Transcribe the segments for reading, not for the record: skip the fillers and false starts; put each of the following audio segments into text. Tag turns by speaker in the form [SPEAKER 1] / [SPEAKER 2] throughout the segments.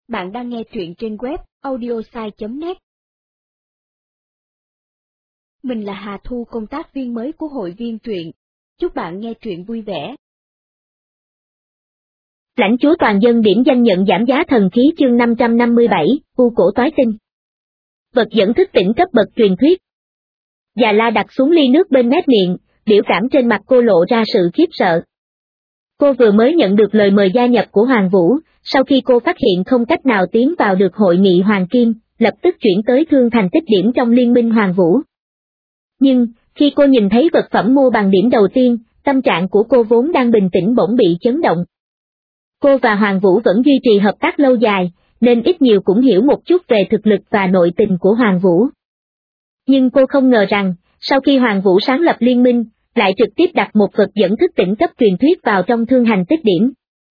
[SPEAKER 1] Bạn đang nghe truyện trên web audiosai.net. Mình là Hà Thu, công tác viên mới của hội viên truyện. Chúc bạn nghe truyện vui vẻ.
[SPEAKER 2] Lãnh chúa toàn dân điểm danh nhận giảm giá thần khí chương 557, U cổ toái tinh. Vật dẫn thức tỉnh cấp bậc truyền thuyết. Già La đặt xuống ly nước bên mép miệng, biểu cảm trên mặt cô lộ ra sự khiếp sợ. Cô vừa mới nhận được lời mời gia nhập của Hoàng Vũ, sau khi cô phát hiện không cách nào tiến vào được hội nghị Hoàng Kim, lập tức chuyển tới Thương Thành tích điểm trong liên minh Hoàng Vũ. Nhưng, khi cô nhìn thấy vật phẩm mua bằng điểm đầu tiên, tâm trạng của cô vốn đang bình tĩnh bỗng bị chấn động. Cô và Hoàng Vũ vẫn duy trì hợp tác lâu dài, nên ít nhiều cũng hiểu một chút về thực lực và nội tình của Hoàng Vũ. Nhưng cô không ngờ rằng, sau khi Hoàng Vũ sáng lập liên minh, lại trực tiếp đặt một vật dẫn thức tỉnh cấp truyền thuyết vào trong Thương Hành tích điểm.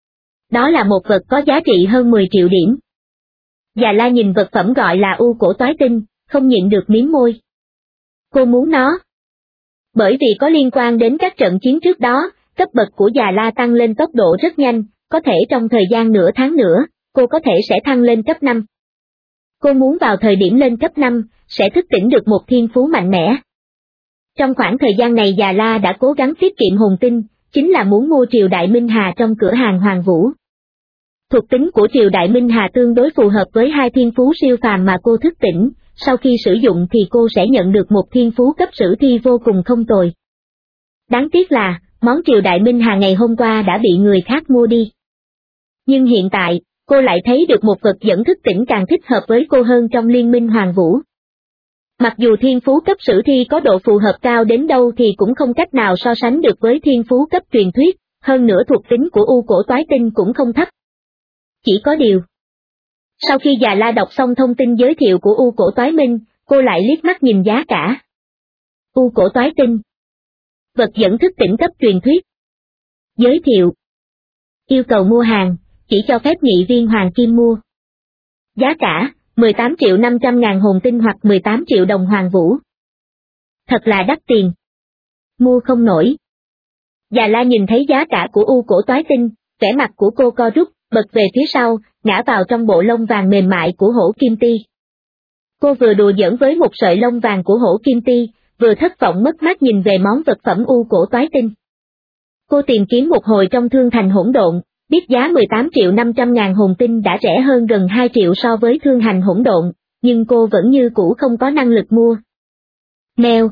[SPEAKER 2] Đó là một vật có giá trị hơn 10 triệu điểm. Già La nhìn vật phẩm gọi là U cổ toái tinh, không nhịn được mím môi. Cô muốn nó. Bởi vì có liên quan đến các trận chiến trước đó, cấp bậc của Già La tăng lên tốc độ rất nhanh, có thể trong thời gian nửa tháng nữa, cô có thể sẽ thăng lên cấp 5. Cô muốn vào thời điểm lên cấp 5, sẽ thức tỉnh được một thiên phú mạnh mẽ. Trong khoảng thời gian này Già La đã cố gắng tiết kiệm hồn tinh, chính là muốn mua Triều Đại Minh Hà trong cửa hàng Hoàng Vũ. Thuộc tính của Triều Đại Minh Hà tương đối phù hợp với hai thiên phú siêu phàm mà cô thức tỉnh, sau khi sử dụng thì cô sẽ nhận được một thiên phú cấp sử thi vô cùng không tồi. Đáng tiếc là, món Triều Đại Minh Hà ngày hôm qua đã bị người khác mua đi. Nhưng hiện tại, cô lại thấy được một vật dẫn thức tỉnh càng thích hợp với cô hơn trong liên minh Hoàng Vũ. Mặc dù thiên phú cấp sử thi có độ phù hợp cao đến đâu thì cũng không cách nào so sánh được với thiên phú cấp truyền thuyết, hơn nữa thuộc tính của U cổ toái tinh cũng không thấp. Chỉ có điều. Sau khi Già La đọc xong thông tin giới thiệu của U cổ toái minh, cô lại liếc mắt nhìn giá cả. U cổ toái tinh. Vật dẫn thức tỉnh cấp truyền thuyết. Giới thiệu. Yêu cầu mua hàng, chỉ cho phép nghị viên Hoàng Kim mua. Giá cả, 18.500.000 hồn tinh hoặc 18 triệu đồng Hoàng Vũ. Thật là đắt tiền. Mua không nổi. Già La nhìn thấy giá cả của U cổ toái tinh, vẻ mặt của cô co rút, bật về phía sau, ngã vào trong bộ lông vàng mềm mại của hổ kim ti. Cô vừa đùa giỡn với một sợi lông vàng của hổ kim ti, vừa thất vọng mất mát nhìn về món vật phẩm U cổ toái tinh. Cô tìm kiếm một hồi trong Thương Thành hỗn độn, biết giá 18.500.000 hồn tinh đã rẻ hơn gần 2 triệu so với Thương Hành hỗn độn, nhưng cô vẫn như cũ không có năng lực mua. Mèo.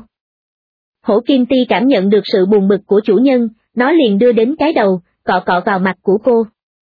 [SPEAKER 2] Hổ kim ti cảm nhận được sự buồn bực của chủ nhân, nó liền đưa đến cái đầu, cọ cọ vào mặt của cô.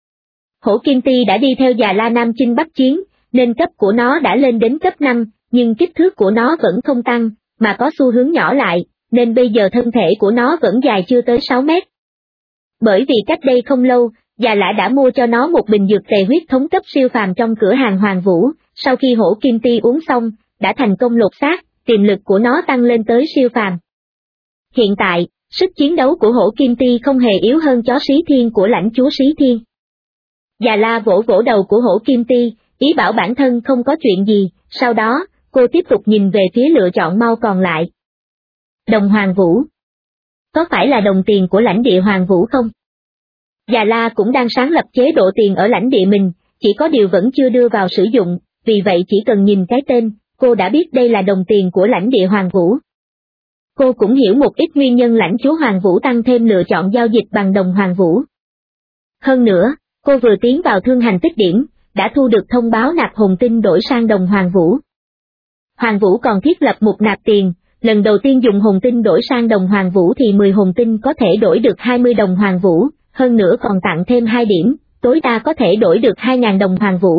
[SPEAKER 2] Hổ kim ti đã đi theo Già La Nam chinh bắc chiến, nên cấp của nó đã lên đến cấp 5, nhưng kích thước của nó vẫn không tăng, mà có xu hướng nhỏ lại, nên bây giờ thân thể của nó vẫn dài chưa tới 6 mét. Bởi vì cách đây không lâu, Già Lã đã mua cho nó một bình dược tề huyết thống cấp siêu phàm trong cửa hàng Hoàng Vũ, sau khi hổ kim ti uống xong, đã thành công lột xác, tiềm lực của nó tăng lên tới siêu phàm. Hiện tại, sức chiến đấu của hổ kim ti không hề yếu hơn chó Xí Thiên của lãnh chúa Xí Thiên. Già La vỗ vỗ đầu của hổ kim ti, ý bảo bản thân không có chuyện gì, sau đó, cô tiếp tục nhìn về phía lựa chọn mau còn lại. Đồng Hoàng Vũ. Có phải là đồng tiền của lãnh địa Hoàng Vũ không? Già La cũng đang sáng lập chế độ tiền ở lãnh địa mình, chỉ có điều vẫn chưa đưa vào sử dụng, vì vậy chỉ cần nhìn cái tên, cô đã biết đây là đồng tiền của lãnh địa Hoàng Vũ. Cô cũng hiểu một ít nguyên nhân lãnh chúa Hoàng Vũ tăng thêm lựa chọn giao dịch bằng đồng Hoàng Vũ. Hơn nữa, cô vừa tiến vào Thương Hành tích điểm, đã thu được thông báo nạp hồn tinh đổi sang đồng Hoàng Vũ. Hoàng Vũ còn thiết lập một nạp tiền, lần đầu tiên dùng hồn tinh đổi sang đồng Hoàng Vũ thì 10 hồn tinh có thể đổi được 20 đồng Hoàng Vũ, hơn nữa còn tặng thêm 2 điểm, tối đa có thể đổi được 2.000 đồng Hoàng Vũ.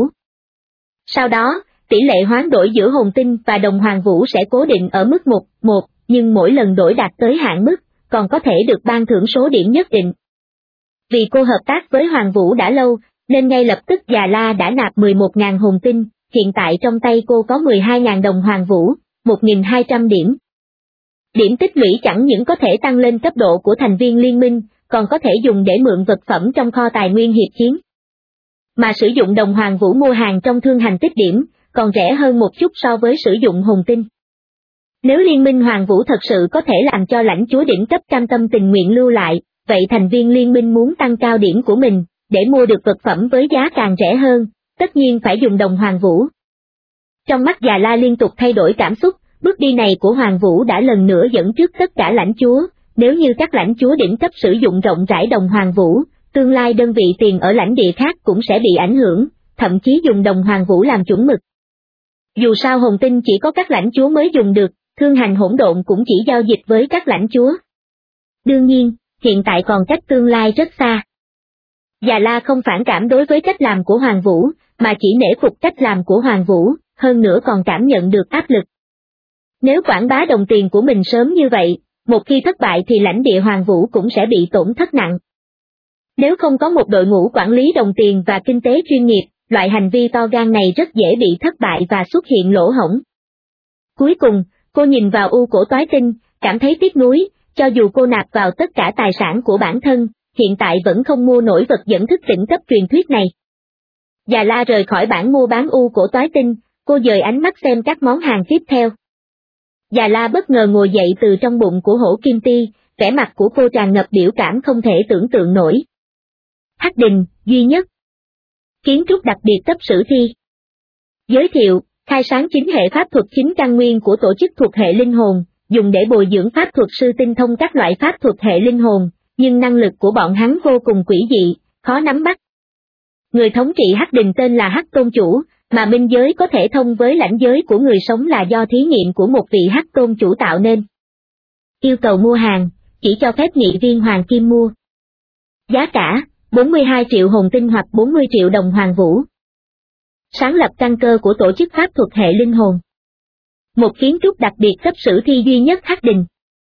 [SPEAKER 2] Sau đó, tỷ lệ hoán đổi giữa hồn tinh và đồng Hoàng Vũ sẽ cố định ở mức 1:1, nhưng mỗi lần đổi đạt tới hạn mức, còn có thể được ban thưởng số điểm nhất định. Vì cô hợp tác với Hoàng Vũ đã lâu, nên ngay lập tức Già La đã nạp 11.000 hồn tinh, hiện tại trong tay cô có 12.000 đồng Hoàng Vũ, 1.200 điểm. Điểm tích lũy chẳng những có thể tăng lên cấp độ của thành viên liên minh, còn có thể dùng để mượn vật phẩm trong kho tài nguyên hiệp chiến. Mà sử dụng đồng Hoàng Vũ mua hàng trong Thương Hành tích điểm, còn rẻ hơn một chút so với sử dụng hồn tinh. Nếu liên minh Hoàng Vũ thật sự có thể làm cho lãnh chúa đỉnh cấp cam tâm tình nguyện lưu lại, vậy thành viên liên minh muốn tăng cao điểm của mình, để mua được vật phẩm với giá càng rẻ hơn, tất nhiên phải dùng đồng Hoàng Vũ. Trong mắt Già La liên tục thay đổi cảm xúc, bước đi này của Hoàng Vũ đã lần nữa dẫn trước tất cả lãnh chúa, nếu như các lãnh chúa đỉnh cấp sử dụng rộng rãi đồng Hoàng Vũ, tương lai đơn vị tiền ở lãnh địa khác cũng sẽ bị ảnh hưởng, thậm chí dùng đồng Hoàng Vũ làm chuẩn mực. Dù sao hồn tinh chỉ có các lãnh chúa mới dùng được, thương hành hỗn độn cũng chỉ giao dịch với các lãnh chúa. Đương nhiên, hiện tại còn cách tương lai rất xa. Già La không phản cảm đối với cách làm của Hoàng Vũ, mà chỉ nể phục cách làm của Hoàng Vũ, hơn nữa còn cảm nhận được áp lực. Nếu quảng bá đồng tiền của mình sớm như vậy, một khi thất bại thì lãnh địa Hoàng Vũ cũng sẽ bị tổn thất nặng. Nếu không có một đội ngũ quản lý đồng tiền và kinh tế chuyên nghiệp, loại hành vi to gan này rất dễ bị thất bại và xuất hiện lỗ hổng. Cuối cùng, cô nhìn vào U Cổ Toái Tinh, cảm thấy tiếc nuối, cho dù cô nạp vào tất cả tài sản của bản thân, hiện tại vẫn không mua nổi vật dẫn thức tỉnh cấp truyền thuyết này. Già La rời khỏi bảng mua bán U Cổ Toái Tinh, cô dời ánh mắt xem các món hàng tiếp theo. Già La bất ngờ ngồi dậy từ trong bụng của Hổ Kim Ti, vẻ mặt của cô tràn ngập biểu cảm không thể tưởng tượng nổi. Hắc Đình, duy nhất. Kiến trúc đặc biệt cấp sử thi. Giới thiệu, khai sáng chính hệ pháp thuật chính căn nguyên của tổ chức thuộc hệ linh hồn, dùng để bồi dưỡng pháp thuật sư tinh thông các loại pháp thuật hệ linh hồn, nhưng năng lực của bọn hắn vô cùng quỷ dị, khó nắm bắt. Người thống trị Hắc Đình tên là Hắc Tôn Chủ, mà minh giới có thể thông với lãnh giới của người sống là do thí nghiệm của một vị Hắc Tôn Chủ tạo nên. Yêu cầu mua hàng, chỉ cho phép nghị viên hoàng kim mua. Giá cả, 42 triệu hồn tinh hoặc 40 triệu đồng Hoàng Vũ. Sáng lập căn cơ của tổ chức pháp thuật hệ linh hồn. Một kiến trúc đặc biệt cấp sử thi duy nhất Hắc Đình.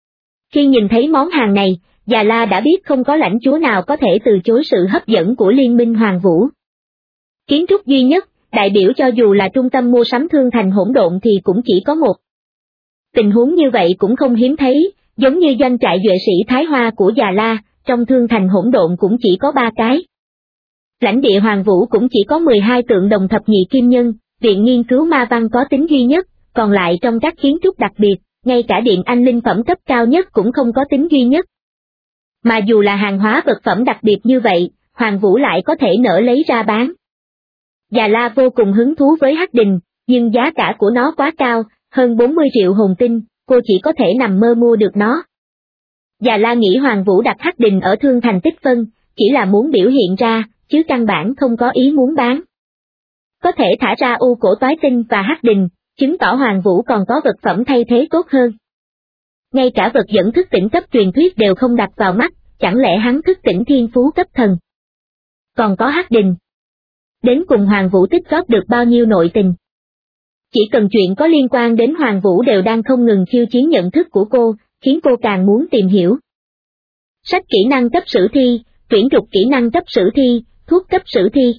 [SPEAKER 2] Khi nhìn thấy món hàng này, Già La đã biết không có lãnh chúa nào có thể từ chối sự hấp dẫn của Liên minh Hoàng Vũ. Kiến trúc duy nhất, đại biểu cho dù là trung tâm mua sắm thương thành hỗn độn thì cũng chỉ có một. Tình huống như vậy cũng không hiếm thấy, giống như doanh trại duệ sĩ Thái Hoa của Già La, trong thương thành hỗn độn cũng chỉ có 3 cái. Lãnh địa Hoàng Vũ cũng chỉ có 12 tượng đồng thập nhị kim nhân, viện nghiên cứu ma văn có tính duy nhất, còn lại trong các kiến trúc đặc biệt, ngay cả điện anh linh phẩm cấp cao nhất cũng không có tính duy nhất. Mà dù là hàng hóa vật phẩm đặc biệt như vậy, Hoàng Vũ lại có thể nỡ lấy ra bán. Già La vô cùng hứng thú với Hắc Đình, nhưng giá cả của nó quá cao, hơn 40 triệu hồn tinh, cô chỉ có thể nằm mơ mua được nó. Già La nghĩ Hoàng Vũ đặt Hắc Đình ở thương thành tích phân, chỉ là muốn biểu hiện ra, chứ căn bản không có ý muốn bán. Có thể thả ra U Cổ Toái Tinh và Hắc Đình, chứng tỏ Hoàng Vũ còn có vật phẩm thay thế tốt hơn. Ngay cả vật dẫn thức tỉnh cấp truyền thuyết đều không đặt vào mắt, chẳng lẽ hắn thức tỉnh thiên phú cấp thần. Còn có Hắc Đình. Đến cùng Hoàng Vũ tích góp được bao nhiêu nội tình. Chỉ cần chuyện có liên quan đến Hoàng Vũ đều đang không ngừng khiêu chiến nhận thức của cô, khiến cô càng muốn tìm hiểu. Sách kỹ năng cấp sử thi, tuyển trục kỹ năng cấp sử thi, thuốc cấp sử thi.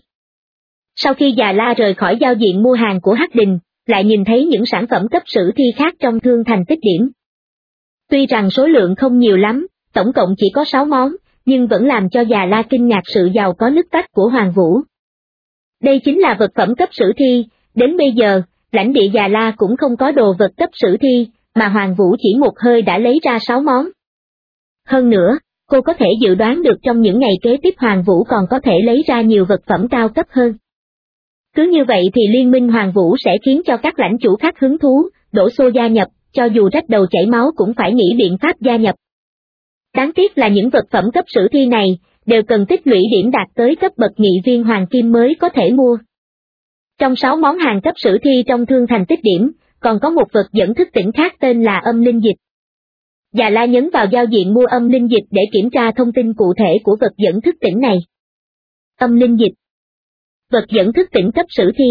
[SPEAKER 2] Sau khi Già La rời khỏi giao diện mua hàng của Hắc Đình, lại nhìn thấy những sản phẩm cấp sử thi khác trong thương thành tích điểm. Tuy rằng số lượng không nhiều lắm, tổng cộng chỉ có 6 món, nhưng vẫn làm cho Già La kinh ngạc sự giàu có nứt tách của Hoàng Vũ. Đây chính là vật phẩm cấp sử thi, đến bây giờ, lãnh địa Già La cũng không có đồ vật cấp sử thi, mà Hoàng Vũ chỉ một hơi đã lấy ra 6 món. Hơn nữa, cô có thể dự đoán được trong những ngày kế tiếp Hoàng Vũ còn có thể lấy ra nhiều vật phẩm cao cấp hơn. Cứ như vậy thì liên minh Hoàng Vũ sẽ khiến cho các lãnh chủ khác hứng thú, đổ xô gia nhập, cho dù rách đầu chảy máu cũng phải nghĩ biện pháp gia nhập. Đáng tiếc là những vật phẩm cấp sử thi này, đều cần tích lũy điểm đạt tới cấp bậc nghị viên hoàng kim mới có thể mua. Trong 6 món hàng cấp sử thi trong thương thành tích điểm, còn có một vật dẫn thức tỉnh khác tên là âm linh dịch. Già La nhấn vào giao diện mua âm linh dịch để kiểm tra thông tin cụ thể của vật dẫn thức tỉnh này. Âm linh dịch. Vật dẫn thức tỉnh cấp sử thi.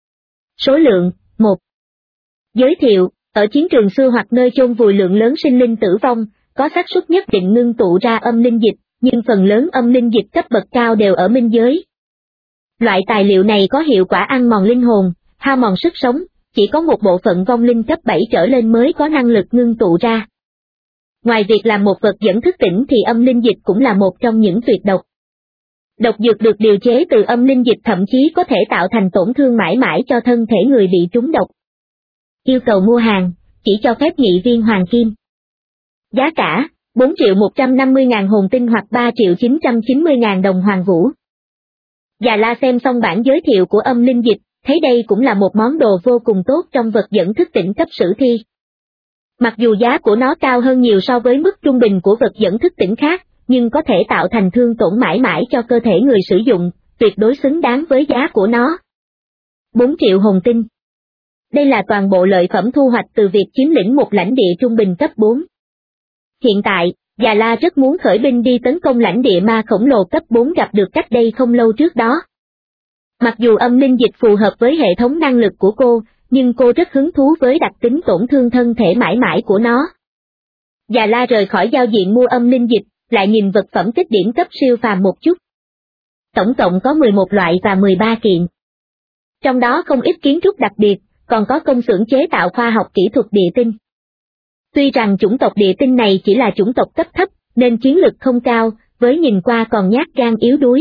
[SPEAKER 2] Số lượng, 1. Giới thiệu, ở chiến trường xưa hoặc nơi chôn vùi lượng lớn sinh linh tử vong, có xác suất nhất định ngưng tụ ra âm linh dịch, nhưng phần lớn âm linh dịch cấp bậc cao đều ở minh giới. Loại tài liệu này có hiệu quả ăn mòn linh hồn, hao mòn sức sống, chỉ có một bộ phận vong linh cấp 7 trở lên mới có năng lực ngưng tụ ra. Ngoài việc làm một vật dẫn thức tỉnh thì âm linh dịch cũng là một trong những tuyệt độc. Độc dược được điều chế từ âm linh dịch thậm chí có thể tạo thành tổn thương mãi mãi cho thân thể người bị trúng độc. Yêu cầu mua hàng, chỉ cho phép nghị viên hoàng kim. Giá cả, 4.150.000 hồn tinh hoặc 3.990.000 đồng Hoàng Vũ. Già La xem xong bản giới thiệu của âm linh dịch, thấy đây cũng là một món đồ vô cùng tốt trong vật dẫn thức tỉnh cấp sử thi. Mặc dù giá của nó cao hơn nhiều so với mức trung bình của vật dẫn thức tỉnh khác, nhưng có thể tạo thành thương tổn mãi mãi cho cơ thể người sử dụng, tuyệt đối xứng đáng với giá của nó. 4 triệu hồn tinh. Đây là toàn bộ lợi phẩm thu hoạch từ việc chiếm lĩnh một lãnh địa trung bình cấp 4. Hiện tại, Già La rất muốn khởi binh đi tấn công lãnh địa ma khổng lồ cấp 4 gặp được cách đây không lâu trước đó. Mặc dù âm linh dịch phù hợp với hệ thống năng lực của cô, nhưng cô rất hứng thú với đặc tính tổn thương thân thể mãi mãi của nó. Già La rời khỏi giao diện mua âm linh dịch, lại nhìn vật phẩm tích điểm cấp siêu phàm một chút. Tổng cộng có 11 loại và 13 kiện. Trong đó không ít kiến trúc đặc biệt, còn có công xưởng chế tạo khoa học kỹ thuật địa tinh. Tuy rằng chủng tộc địa tinh này chỉ là chủng tộc cấp thấp, nên chiến lực không cao, với nhìn qua còn nhát gan yếu đuối.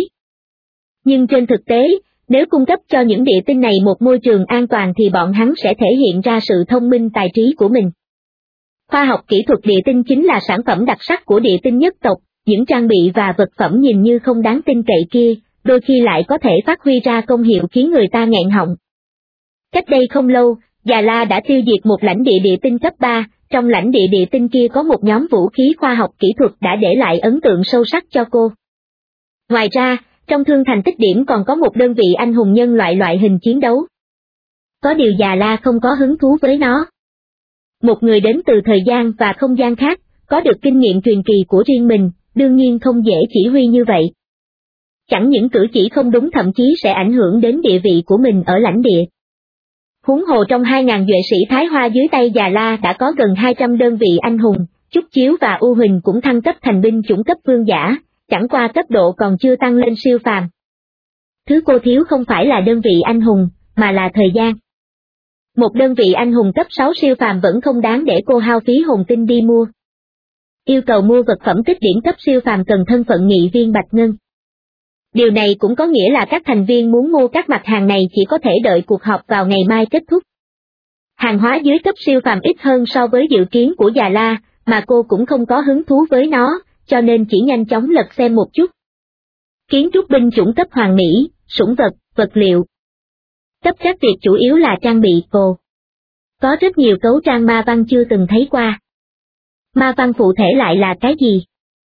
[SPEAKER 2] Nhưng trên thực tế, nếu cung cấp cho những địa tinh này một môi trường an toàn thì bọn hắn sẽ thể hiện ra sự thông minh tài trí của mình. Khoa học kỹ thuật địa tinh chính là sản phẩm đặc sắc của địa tinh nhất tộc, những trang bị và vật phẩm nhìn như không đáng tin cậy kia, đôi khi lại có thể phát huy ra công hiệu khiến người ta nghẹn họng. Cách đây không lâu, Già La đã tiêu diệt một lãnh địa địa tinh cấp 3, trong lãnh địa địa tinh kia có một nhóm vũ khí khoa học kỹ thuật đã để lại ấn tượng sâu sắc cho cô. Ngoài ra, trong thương thành tích điểm còn có một đơn vị anh hùng nhân loại hình chiến đấu. Có điều Già La không có hứng thú với nó. Một người đến từ thời gian và không gian khác, có được kinh nghiệm truyền kỳ của riêng mình, đương nhiên không dễ chỉ huy như vậy. Chẳng những cử chỉ không đúng thậm chí sẽ ảnh hưởng đến địa vị của mình ở lãnh địa. Huống hồ trong 2.000 duệ sĩ Thái Hoa dưới tay Già La đã có gần 200 đơn vị anh hùng, Trúc Chiếu và U Huỳnh cũng thăng cấp thành binh chủng cấp vương giả, chẳng qua cấp độ còn chưa tăng lên siêu phàm. Thứ cô thiếu không phải là đơn vị anh hùng, mà là thời gian. Một đơn vị anh hùng cấp 6 siêu phàm vẫn không đáng để cô hao phí hồn tinh đi mua. Yêu cầu mua vật phẩm tích điểm cấp siêu phàm cần thân phận nghị viên Bạch Ngân. Điều này cũng có nghĩa là các thành viên muốn mua các mặt hàng này chỉ có thể đợi cuộc họp vào ngày mai kết thúc. Hàng hóa dưới cấp siêu phàm ít hơn so với dự kiến của Già La, mà cô cũng không có hứng thú với nó, cho nên chỉ nhanh chóng lật xem một chút. Kiến trúc binh chủng cấp hoàng mỹ, sủng vật, vật liệu. Cấp các việc chủ yếu là trang bị cô. Có rất nhiều cấu trang ma văn chưa từng thấy qua. Ma văn phụ thể lại là cái gì?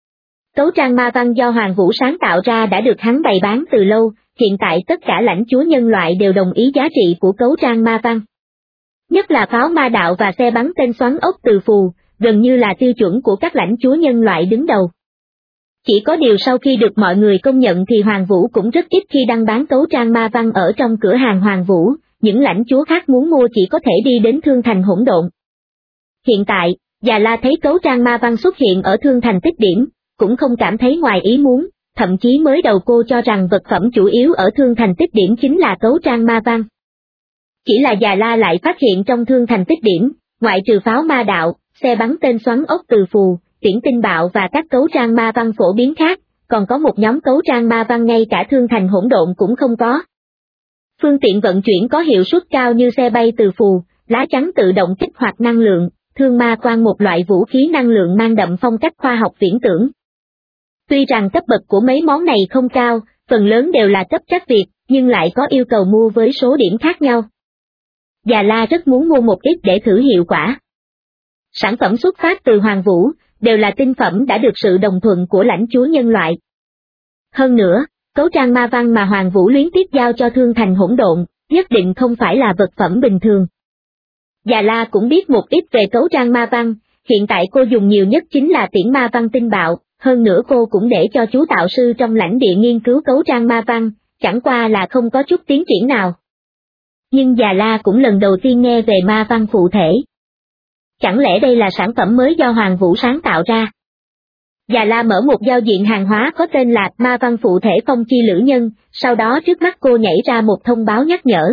[SPEAKER 2] Cấu trang ma văn do Hoàng Vũ sáng tạo ra đã được hắn bày bán từ lâu, hiện tại tất cả lãnh chúa nhân loại đều đồng ý giá trị của cấu trang ma văn. Nhất là pháo ma đạo và xe bắn tên xoắn ốc từ phù, gần như là tiêu chuẩn của các lãnh chúa nhân loại đứng đầu. Chỉ có điều sau khi được mọi người công nhận thì Hoàng Vũ cũng rất ít khi đăng bán cấu trang ma văn ở trong cửa hàng Hoàng Vũ, những lãnh chúa khác muốn mua chỉ có thể đi đến Thương Thành Hỗn Độn. Hiện tại, Già La thấy cấu trang ma văn xuất hiện ở Thương Thành Tích Điểm, cũng không cảm thấy ngoài ý muốn, thậm chí mới đầu cô cho rằng vật phẩm chủ yếu ở Thương Thành Tích Điểm chính là cấu trang ma văn. Chỉ là Già La lại phát hiện trong Thương Thành Tích Điểm, ngoại trừ pháo ma đạo, xe bắn tên xoắn ốc từ phù, tiễn tinh bạo và các cấu trang ma văn phổ biến khác, còn có một nhóm cấu trang ma văn ngay cả Thương Thành Hỗn Độn cũng không có. Phương tiện vận chuyển có hiệu suất cao như xe bay từ phù, lá chắn tự động kích hoạt năng lượng, thương ma quan một loại vũ khí năng lượng mang đậm phong cách khoa học viễn tưởng. Tuy rằng cấp bậc của mấy món này không cao, phần lớn đều là cấp trắc Việt, nhưng lại có yêu cầu mua với số điểm khác nhau. Già La rất muốn mua một ít để thử hiệu quả. Sản phẩm xuất phát từ Hoàng Vũ, đều là tinh phẩm đã được sự đồng thuận của lãnh chúa nhân loại. Hơn nữa, cấu trang ma văn mà Hoàng Vũ luyến tiếc giao cho Thương Thành Hỗn Độn, nhất định không phải là vật phẩm bình thường. Già La cũng biết một ít về cấu trang ma văn, hiện tại cô dùng nhiều nhất chính là tiễn ma văn tinh bạo, hơn nữa cô cũng để cho chú tạo sư trong lãnh địa nghiên cứu cấu trang ma văn, chẳng qua là không có chút tiến triển nào. Nhưng Già La cũng lần đầu tiên nghe về ma văn phụ thể. Chẳng lẽ đây là sản phẩm mới do Hoàng Vũ sáng tạo ra? Già La mở một giao diện hàng hóa có tên là ma văn phụ thể phong chi lữ nhân, sau đó trước mắt cô nhảy ra một thông báo nhắc nhở.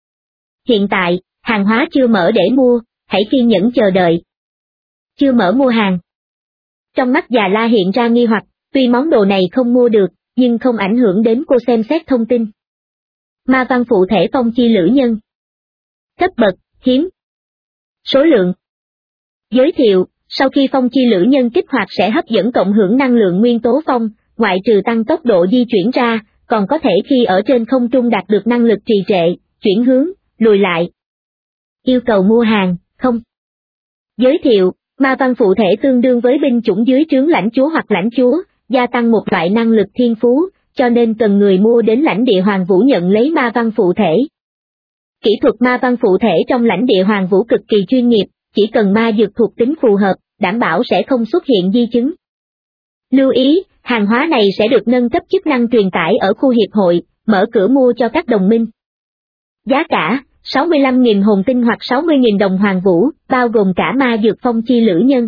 [SPEAKER 2] Hiện tại, hàng hóa chưa mở để mua, hãy kiên nhẫn chờ đợi. Chưa mở mua hàng. Trong mắt Già La hiện ra nghi hoặc, tuy món đồ này không mua được, nhưng không ảnh hưởng đến cô xem xét thông tin. Ma văn phụ thể phong chi lữ nhân. Cấp bậc, hiếm. Số lượng. Giới thiệu, sau khi phong chi lữ nhân kích hoạt sẽ hấp dẫn cộng hưởng năng lượng nguyên tố phong, ngoại trừ tăng tốc độ di chuyển ra, còn có thể khi ở trên không trung đạt được năng lực trì trệ, chuyển hướng, lùi lại. Yêu cầu mua hàng, không. Giới thiệu, ma văn phụ thể tương đương với binh chủng dưới trướng lãnh chúa hoặc lãnh chúa, gia tăng một loại năng lực thiên phú, cho nên cần người mua đến lãnh địa Hoàng Vũ nhận lấy ma văn phụ thể. Kỹ thuật ma văn phụ thể trong lãnh địa Hoàng Vũ cực kỳ chuyên nghiệp, chỉ cần ma dược thuộc tính phù hợp, đảm bảo sẽ không xuất hiện di chứng. Lưu ý, hàng hóa này sẽ được nâng cấp chức năng truyền tải ở khu hiệp hội, mở cửa mua cho các đồng minh. Giá cả, 65.000 hồn tinh hoặc 60.000 đồng Hoàng Vũ, bao gồm cả ma dược phong chi lữ nhân.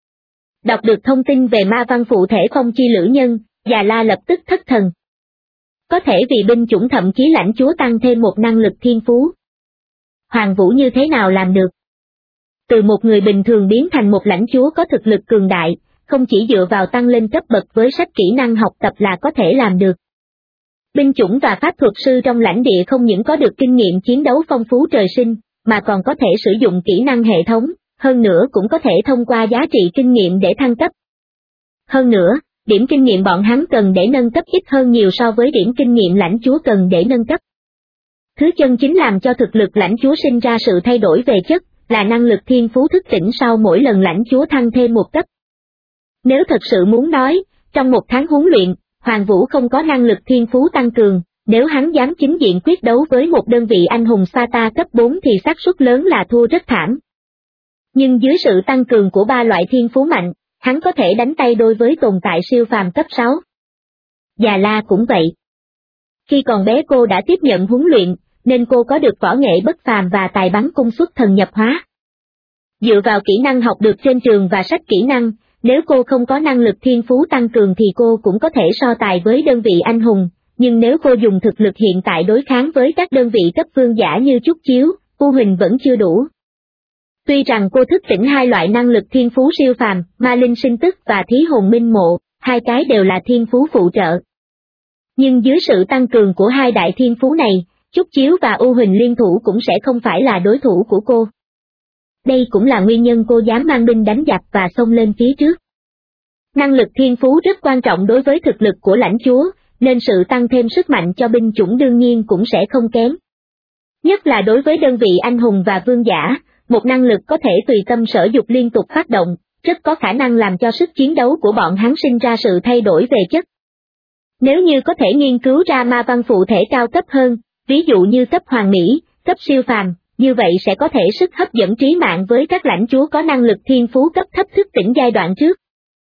[SPEAKER 2] Đọc được thông tin về ma văn phụ thể phong chi lữ nhân, Già La lập tức thất thần. Có thể vì binh chủng thậm chí lãnh chúa tăng thêm một năng lực thiên phú. Hoàng Vũ như thế nào làm được? Từ một người bình thường biến thành một lãnh chúa có thực lực cường đại, không chỉ dựa vào tăng lên cấp bậc với sách kỹ năng học tập là có thể làm được. Binh chủng và pháp thuật sư trong lãnh địa không những có được kinh nghiệm chiến đấu phong phú trời sinh, mà còn có thể sử dụng kỹ năng hệ thống, hơn nữa cũng có thể thông qua giá trị kinh nghiệm để thăng cấp. Hơn nữa, điểm kinh nghiệm bọn hắn cần để nâng cấp ít hơn nhiều so với điểm kinh nghiệm lãnh chúa cần để nâng cấp. Thứ chân chính làm cho thực lực lãnh chúa sinh ra sự thay đổi về chất, là năng lực thiên phú thức tỉnh sau mỗi lần lãnh chúa thăng thêm một cấp. Nếu thật sự muốn nói, trong một tháng huấn luyện, Hoàng Vũ không có năng lực thiên phú tăng cường, nếu hắn dám chính diện quyết đấu với một đơn vị anh hùng Sata cấp 4 thì xác suất lớn là thua rất thảm. Nhưng dưới sự tăng cường của ba loại thiên phú mạnh, hắn có thể đánh tay đôi với tồn tại siêu phàm cấp 6. Già La cũng vậy. Khi còn bé cô đã tiếp nhận huấn luyện, nên cô có được võ nghệ bất phàm và tài bắn cung xuất thần nhập hóa. Dựa vào kỹ năng học được trên trường và sách kỹ năng, nếu cô không có năng lực thiên phú tăng cường thì cô cũng có thể so tài với đơn vị anh hùng, nhưng nếu cô dùng thực lực hiện tại đối kháng với các đơn vị cấp vương giả như Trúc Chiếu, U Huỳnh vẫn chưa đủ. Tuy rằng cô thức tỉnh hai loại năng lực thiên phú siêu phàm, ma linh sinh tức và thí hồn minh mộ, hai cái đều là thiên phú phụ trợ. Nhưng dưới sự tăng cường của hai đại thiên phú này, Trúc Chiếu và U Huỳnh liên thủ cũng sẽ không phải là đối thủ của cô. Đây cũng là nguyên nhân cô dám mang binh đánh giặc và xông lên phía trước. Năng lực thiên phú rất quan trọng đối với thực lực của lãnh chúa, nên sự tăng thêm sức mạnh cho binh chủng đương nhiên cũng sẽ không kém. Nhất là đối với đơn vị anh hùng và vương giả, một năng lực có thể tùy tâm sở dục liên tục phát động, rất có khả năng làm cho sức chiến đấu của bọn hắn sinh ra sự thay đổi về chất. Nếu như có thể nghiên cứu ra ma văn phụ thể cao cấp hơn, ví dụ như cấp hoàng mỹ, cấp siêu phàm, như vậy sẽ có thể sức hấp dẫn trí mạng với các lãnh chúa có năng lực thiên phú cấp thấp thức tỉnh giai đoạn trước.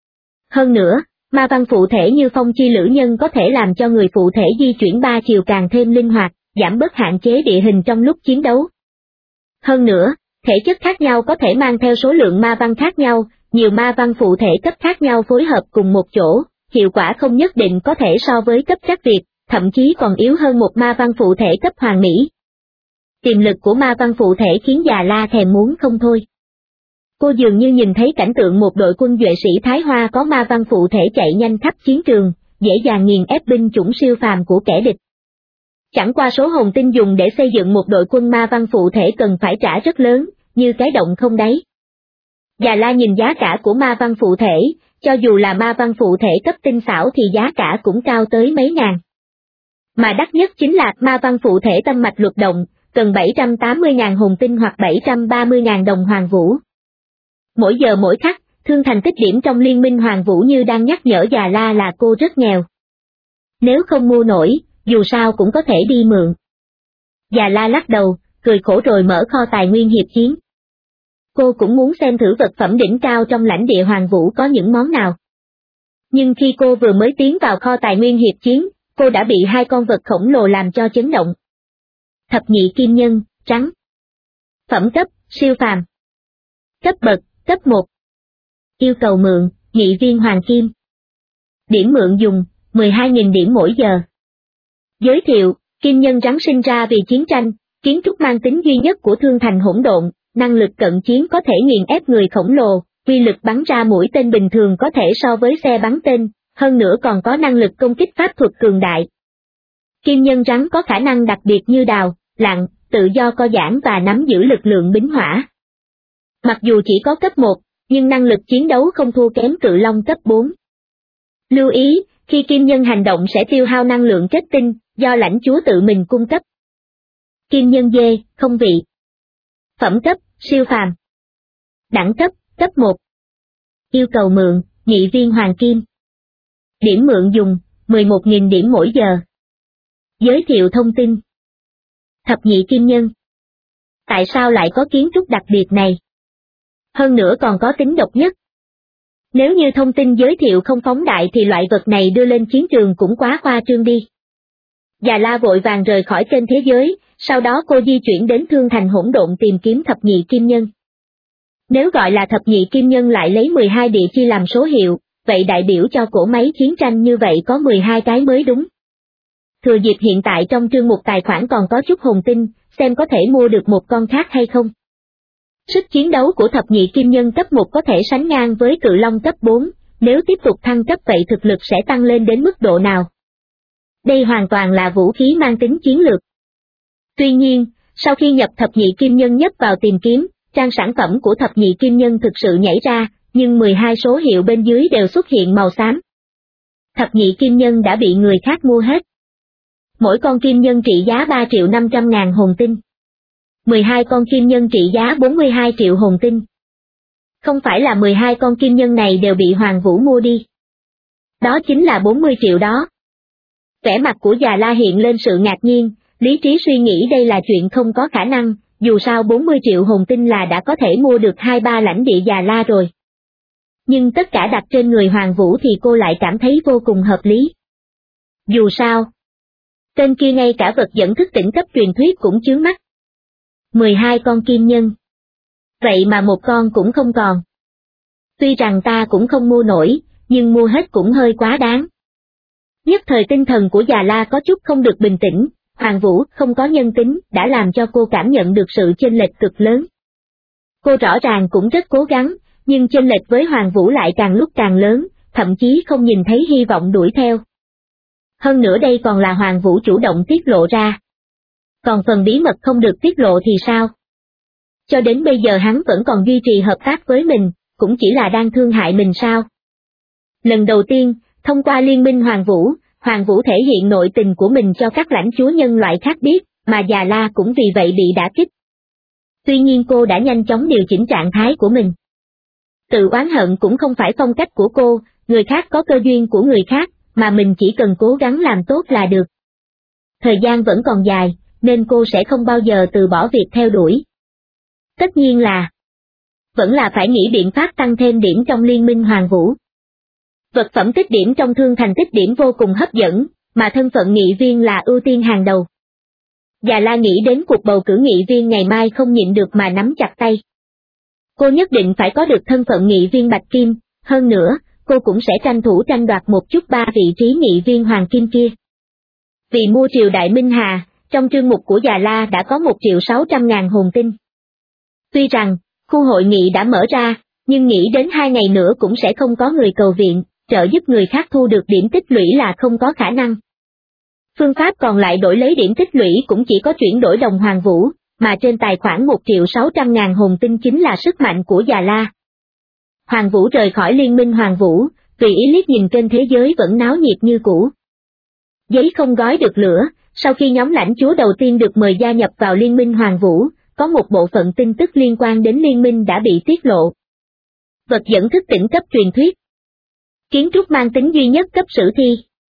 [SPEAKER 2] Hơn nữa, ma văn phụ thể như phong chi lữ nhân có thể làm cho người phụ thể di chuyển ba chiều càng thêm linh hoạt, giảm bớt hạn chế địa hình trong lúc chiến đấu. Hơn nữa, thể chất khác nhau có thể mang theo số lượng ma văn khác nhau, nhiều ma văn phụ thể cấp khác nhau phối hợp cùng một chỗ, hiệu quả không nhất định có thể so với cấp Trác Việt, thậm chí còn yếu hơn một ma văn phụ thể cấp hoàng mỹ. Tiềm lực của ma văn phụ thể khiến Già La thèm muốn không thôi. Cô dường như nhìn thấy cảnh tượng một đội quân duệ sĩ Thái Hoa có ma văn phụ thể chạy nhanh khắp chiến trường, dễ dàng nghiền ép binh chủng siêu phàm của kẻ địch. Chẳng qua số hồn tinh dùng để xây dựng một đội quân ma văn phụ thể cần phải trả rất lớn, như cái động không đáy. Già La nhìn giá cả của ma văn phụ thể, cho dù là ma văn phụ thể cấp tinh xảo thì giá cả cũng cao tới mấy ngàn. Mà đắt nhất chính là ma văn phụ thể tâm mạch luật động, cần 780.000 hồn tinh hoặc 730.000 đồng Hoàng Vũ. Mỗi giờ mỗi khắc, Thương Thành tích điểm trong liên minh Hoàng Vũ như đang nhắc nhở Già La là cô rất nghèo. Nếu không mua nổi, dù sao cũng có thể đi mượn. Già La lắc đầu, cười khổ rồi mở kho tài nguyên hiệp chiến. Cô cũng muốn xem thử vật phẩm đỉnh cao trong lãnh địa Hoàng Vũ có những món nào. Nhưng khi cô vừa mới tiến vào kho tài nguyên hiệp chiến, cô đã bị hai con vật khổng lồ làm cho chấn động. Thập nhị kim nhân, trắng. Phẩm cấp, siêu phàm. Cấp bậc, cấp 1. Yêu cầu mượn, nghị viên hoàng kim. Điểm mượn dùng, 12.000 điểm mỗi giờ. Giới thiệu, kim nhân rắn sinh ra vì chiến tranh, kiến trúc mang tính duy nhất của Thương Thành hỗn độn, năng lực cận chiến có thể nghiền ép người khổng lồ, uy lực bắn ra mũi tên bình thường có thể so với xe bắn tên, hơn nữa còn có năng lực công kích pháp thuật cường đại. Kim nhân rắn có khả năng đặc biệt như đào, lặn, tự do co giãn và nắm giữ lực lượng bính hỏa. Mặc dù chỉ có cấp 1, nhưng năng lực chiến đấu không thua kém cự long cấp 4. Lưu ý, Khi kim nhân hành động sẽ tiêu hao năng lượng kết tinh, do lãnh chúa tự mình cung cấp. Kim nhân dê, không vị. Phẩm cấp, siêu phàm. Đẳng cấp, cấp 1. Yêu cầu mượn, nghị viên hoàng kim. Điểm mượn dùng, 11.000 điểm mỗi giờ. Giới thiệu thông tin. Thập nhị kim nhân. Tại sao lại có kiến trúc đặc biệt này? Hơn nữa còn có tính độc nhất. Nếu như thông tin giới thiệu không phóng đại thì loại vật này đưa lên chiến trường cũng quá khoa trương đi. Già La vội vàng rời khỏi kênh thế giới, sau đó cô di chuyển đến Thương Thành hỗn độn tìm kiếm thập nhị kim nhân. Nếu gọi là thập nhị kim nhân lại lấy 12 địa chi làm số hiệu, vậy đại biểu cho cỗ máy chiến tranh như vậy có 12 cái mới đúng. Thừa dịp hiện tại trong trương mục tài khoản còn có chút hồn tinh, xem có thể mua được một con khác hay không. Sức chiến đấu của thập nhị kim nhân cấp 1 có thể sánh ngang với cự long cấp 4, nếu tiếp tục thăng cấp vậy thực lực sẽ tăng lên đến mức độ nào? Đây hoàn toàn là vũ khí mang tính chiến lược. Tuy nhiên, sau khi nhập thập nhị kim nhân nhất vào tìm kiếm, trang sản phẩm của thập nhị kim nhân thực sự nhảy ra, nhưng 12 số hiệu bên dưới đều xuất hiện màu xám. Thập nhị kim nhân đã bị người khác mua hết. Mỗi con kim nhân trị giá 3.500.000 hồn tinh. 12 con kim nhân trị giá 42 triệu hồn tinh. Không phải là 12 con kim nhân này đều bị Hoàng Vũ mua đi. Đó chính là 40 triệu đó. Vẻ mặt của Già La hiện lên sự ngạc nhiên, lý trí suy nghĩ đây là chuyện không có khả năng, dù sao 40 triệu hồn tinh là đã có thể mua được 2-3 lãnh địa Già La rồi. Nhưng tất cả đặt trên người Hoàng Vũ thì cô lại cảm thấy vô cùng hợp lý. Dù sao, tên kia ngay cả vật dẫn thức tỉnh cấp truyền thuyết cũng chướng mắt. 12 con kim nhân. Vậy mà một con cũng không còn. Tuy rằng ta cũng không mua nổi, nhưng mua hết cũng hơi quá đáng. Nhất thời tinh thần của Già La có chút không được bình tĩnh, Hoàng Vũ không có nhân tính đã làm cho cô cảm nhận được sự chênh lệch cực lớn. Cô rõ ràng cũng rất cố gắng, nhưng chênh lệch với Hoàng Vũ lại càng lúc càng lớn, thậm chí không nhìn thấy hy vọng đuổi theo. Hơn nữa đây còn là Hoàng Vũ chủ động tiết lộ ra. Còn phần bí mật không được tiết lộ thì sao? Cho đến bây giờ hắn vẫn còn duy trì hợp tác với mình, cũng chỉ là đang thương hại mình sao? Lần đầu tiên, thông qua liên minh Hoàng Vũ thể hiện nội tình của mình cho các lãnh chúa nhân loại khác biết, mà Già La cũng vì vậy bị đả kích. Tuy nhiên cô đã nhanh chóng điều chỉnh trạng thái của mình. Tự oán hận cũng không phải phong cách của cô, người khác có cơ duyên của người khác, mà mình chỉ cần cố gắng làm tốt là được. Thời gian vẫn còn dài, nên cô sẽ không bao giờ từ bỏ việc theo đuổi. Tất nhiên là vẫn là phải nghĩ biện pháp tăng thêm điểm trong liên minh Hoàng Vũ. Vật phẩm tích điểm trong Thương Thành tích điểm vô cùng hấp dẫn, mà thân phận nghị viên là ưu tiên hàng đầu. Già La nghĩ đến cuộc bầu cử nghị viên ngày mai không nhịn được mà nắm chặt tay. Cô nhất định phải có được thân phận nghị viên Bạch Kim, hơn nữa, cô cũng sẽ tranh thủ tranh đoạt một chút 3 vị trí nghị viên Hoàng Kim kia. Vì mua triều đại Minh Hà, trong chương mục của Già La đã có 1.600.000 hồn tinh. Tuy rằng, khu hội nghị đã mở ra, nhưng nghĩ đến 2 ngày nữa cũng sẽ không có người cầu viện, trợ giúp người khác thu được điểm tích lũy là không có khả năng. Phương pháp còn lại đổi lấy điểm tích lũy cũng chỉ có chuyển đổi đồng Hoàng Vũ, mà trên tài khoản 1.600.000 hồn tinh chính là sức mạnh của Già La. Hoàng Vũ rời khỏi liên minh Hoàng Vũ, tùy ý liếc nhìn kênh thế giới vẫn náo nhiệt như cũ. Giấy không gói được lửa, sau khi nhóm lãnh chúa đầu tiên được mời gia nhập vào liên minh Hoàng Vũ, có một bộ phận tin tức liên quan đến liên minh đã bị tiết lộ. Vật dẫn thức tỉnh cấp truyền thuyết. Kiến trúc mang tính duy nhất cấp sử thi.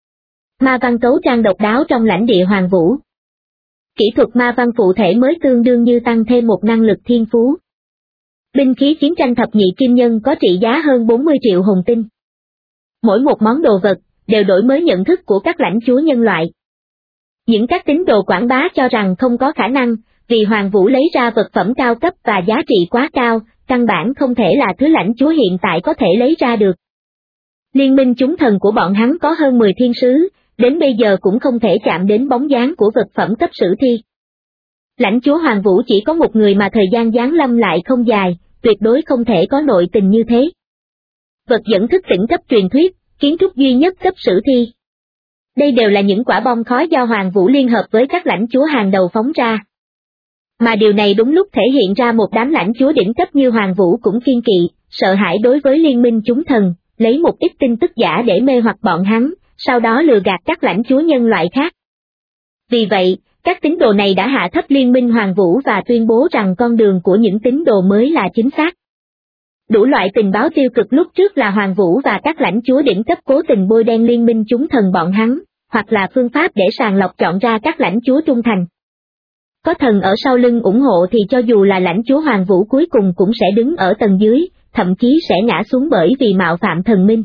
[SPEAKER 2] Ma văn cấu trang độc đáo trong lãnh địa Hoàng Vũ. Kỹ thuật ma văn phụ thể mới tương đương như tăng thêm một năng lực thiên phú. Binh khí chiến tranh thập nhị kim nhân có trị giá hơn 40 triệu hồn tinh. Mỗi một món đồ vật đều đổi mới nhận thức của các lãnh chúa nhân loại. Những các tín đồ quảng bá cho rằng không có khả năng, vì Hoàng Vũ lấy ra vật phẩm cao cấp và giá trị quá cao, căn bản không thể là thứ lãnh chúa hiện tại có thể lấy ra được. Liên minh chúng thần của bọn hắn có hơn 10 thiên sứ, đến bây giờ cũng không thể chạm đến bóng dáng của vật phẩm cấp sử thi. Lãnh chúa Hoàng Vũ chỉ có một người mà thời gian giáng lâm lại không dài, tuyệt đối không thể có nội tình như thế. Vật dẫn thức tỉnh cấp truyền thuyết, kiến trúc duy nhất cấp sử thi. Đây đều là những quả bom khói do Hoàng Vũ liên hợp với các lãnh chúa hàng đầu phóng ra. Mà điều này đúng lúc thể hiện ra một đám lãnh chúa đỉnh cấp như Hoàng Vũ cũng kiên kỵ, sợ hãi đối với liên minh chúng thần, lấy một ít tin tức giả để mê hoặc bọn hắn, sau đó lừa gạt các lãnh chúa nhân loại khác. Vì vậy, các tín đồ này đã hạ thấp Liên minh Hoàng Vũ và tuyên bố rằng con đường của những tín đồ mới là chính xác. Đủ loại tình báo tiêu cực lúc trước là Hoàng Vũ và các lãnh chúa đỉnh cấp cố tình bôi đen liên minh chúng thần bọn hắn, hoặc là phương pháp để sàng lọc chọn ra các lãnh chúa trung thành. Có thần ở sau lưng ủng hộ thì cho dù là lãnh chúa Hoàng Vũ cuối cùng cũng sẽ đứng ở tầng dưới, thậm chí sẽ ngã xuống bởi vì mạo phạm thần minh.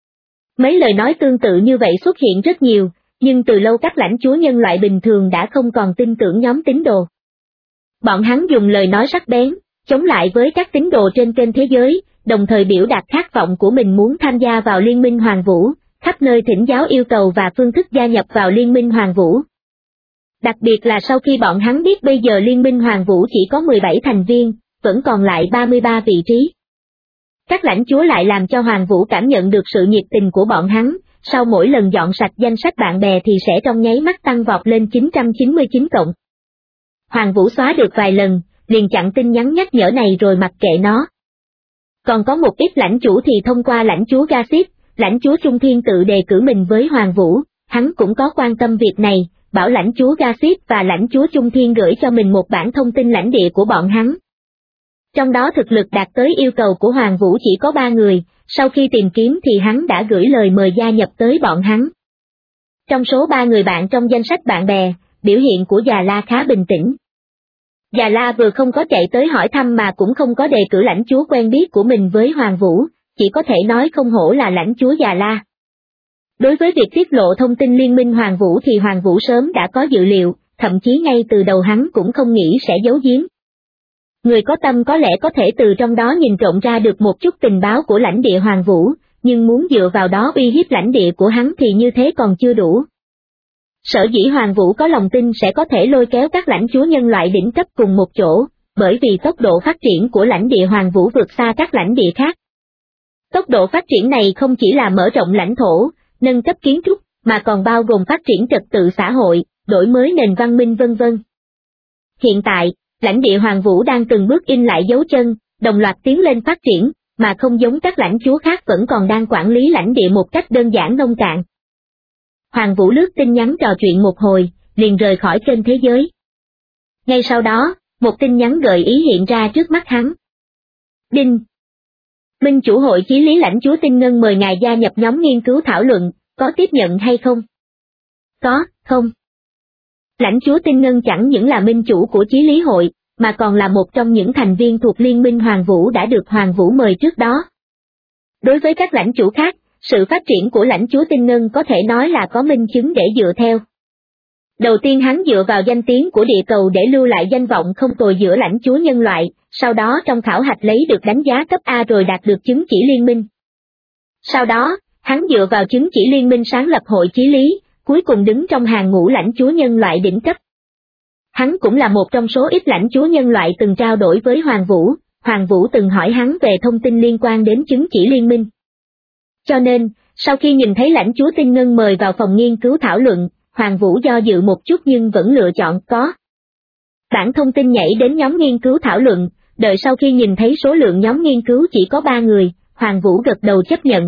[SPEAKER 2] Mấy lời nói tương tự như vậy xuất hiện rất nhiều, nhưng từ lâu các lãnh chúa nhân loại bình thường đã không còn tin tưởng nhóm tín đồ. Bọn hắn dùng lời nói sắc bén, chống lại với các tín đồ trên kênh thế giới, đồng thời biểu đạt khát vọng của mình muốn tham gia vào Liên minh Hoàng Vũ, khắp nơi thỉnh giáo yêu cầu và phương thức gia nhập vào Liên minh Hoàng Vũ. Đặc biệt là sau khi bọn hắn biết bây giờ Liên minh Hoàng Vũ chỉ có 17 thành viên, vẫn còn lại 33 vị trí. Các lãnh chúa lại làm cho Hoàng Vũ cảm nhận được sự nhiệt tình của bọn hắn, sau mỗi lần dọn sạch danh sách bạn bè thì sẽ trong nháy mắt tăng vọt lên 999 cộng. Hoàng Vũ xóa được vài lần, liền chặn tin nhắn nhắc nhở này rồi mặc kệ nó. Còn có một ít lãnh chủ thì thông qua lãnh chúa Gassip, lãnh chúa Trung Thiên tự đề cử mình với Hoàng Vũ, hắn cũng có quan tâm việc này, bảo lãnh chúa Gassip và lãnh chúa Trung Thiên gửi cho mình một bản thông tin lãnh địa của bọn hắn. Trong đó thực lực đạt tới yêu cầu của Hoàng Vũ chỉ có 3 người, sau khi tìm kiếm thì hắn đã gửi lời mời gia nhập tới bọn hắn. Trong số 3 người bạn trong danh sách bạn bè, biểu hiện của Già La khá bình tĩnh. Già La vừa không có chạy tới hỏi thăm mà cũng không có đề cử lãnh chúa quen biết của mình với Hoàng Vũ, chỉ có thể nói không hổ là lãnh chúa Già La. Đối với việc tiết lộ thông tin Liên minh Hoàng Vũ thì Hoàng Vũ sớm đã có dự liệu, thậm chí ngay từ đầu hắn cũng không nghĩ sẽ giấu giếm. Người có tâm có lẽ có thể từ trong đó nhìn trộm ra được một chút tình báo của lãnh địa Hoàng Vũ, nhưng muốn dựa vào đó uy hiếp lãnh địa của hắn thì như thế còn chưa đủ. Sở dĩ Hoàng Vũ có lòng tin sẽ có thể lôi kéo các lãnh chúa nhân loại đỉnh cấp cùng một chỗ, bởi vì tốc độ phát triển của lãnh địa Hoàng Vũ vượt xa các lãnh địa khác. Tốc độ phát triển này không chỉ là mở rộng lãnh thổ, nâng cấp kiến trúc, mà còn bao gồm phát triển trật tự xã hội, đổi mới nền văn minh v.v. Hiện tại, lãnh địa Hoàng Vũ đang từng bước in lại dấu chân, đồng loạt tiến lên phát triển, mà không giống các lãnh chúa khác vẫn còn đang quản lý lãnh địa một cách đơn giản nông cạn. Hoàng Vũ lướt tin nhắn trò chuyện một hồi, liền rời khỏi kênh thế giới. Ngay sau đó, một tin nhắn gợi ý hiện ra trước mắt hắn. Đinh. Minh chủ hội chí lý lãnh chúa Tinh Ngân mời ngài gia nhập nhóm nghiên cứu thảo luận, có tiếp nhận hay không? Có, không. Lãnh chúa Tinh Ngân chẳng những là minh chủ của chí lý hội, mà còn là một trong những thành viên thuộc Liên minh Hoàng Vũ đã được Hoàng Vũ mời trước đó. Đối với các lãnh chủ khác, sự phát triển của lãnh chúa Tinh Ngân có thể nói là có minh chứng để dựa theo. Đầu tiên hắn dựa vào danh tiếng của địa cầu để lưu lại danh vọng không tồi giữa lãnh chúa nhân loại, sau đó trong khảo hạch lấy được đánh giá cấp A rồi đạt được chứng chỉ liên minh. Sau đó, hắn dựa vào chứng chỉ liên minh sáng lập hội chí lý, cuối cùng đứng trong hàng ngũ lãnh chúa nhân loại đỉnh cấp. Hắn cũng là một trong số ít lãnh chúa nhân loại từng trao đổi với Hoàng Vũ từng hỏi hắn về thông tin liên quan đến chứng chỉ liên minh. Cho nên, sau khi nhìn thấy lãnh chúa Tinh Ngân mời vào phòng nghiên cứu thảo luận, Hoàng Vũ do dự một chút nhưng vẫn lựa chọn có. Bản thông tin nhảy đến nhóm nghiên cứu thảo luận, đợi sau khi nhìn thấy số lượng nhóm nghiên cứu chỉ có 3 người, Hoàng Vũ gật đầu chấp nhận.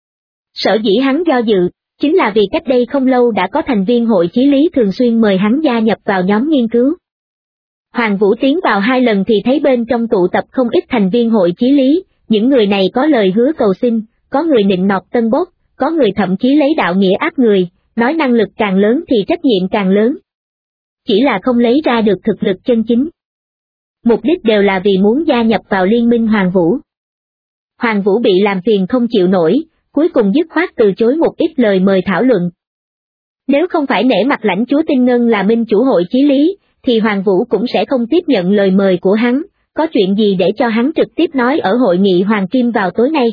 [SPEAKER 2] Sở dĩ hắn do dự, chính là vì cách đây không lâu đã có thành viên hội chí lý thường xuyên mời hắn gia nhập vào nhóm nghiên cứu. Hoàng Vũ tiến vào 2 lần thì thấy bên trong tụ tập không ít thành viên hội chí lý, những người này có lời hứa cầu xin, có người nịnh nọt tân bốc, có người thậm chí lấy đạo nghĩa áp người, nói năng lực càng lớn thì trách nhiệm càng lớn. Chỉ là không lấy ra được thực lực chân chính. Mục đích đều là vì muốn gia nhập vào Liên minh Hoàng Vũ. Hoàng Vũ bị làm phiền không chịu nổi, cuối cùng dứt khoát từ chối một ít lời mời thảo luận. Nếu không phải nể mặt lãnh chúa Tinh Ngân là minh chủ hội chí lý, thì Hoàng Vũ cũng sẽ không tiếp nhận lời mời của hắn, có chuyện gì để cho hắn trực tiếp nói ở hội nghị Hoàng Kim vào tối nay.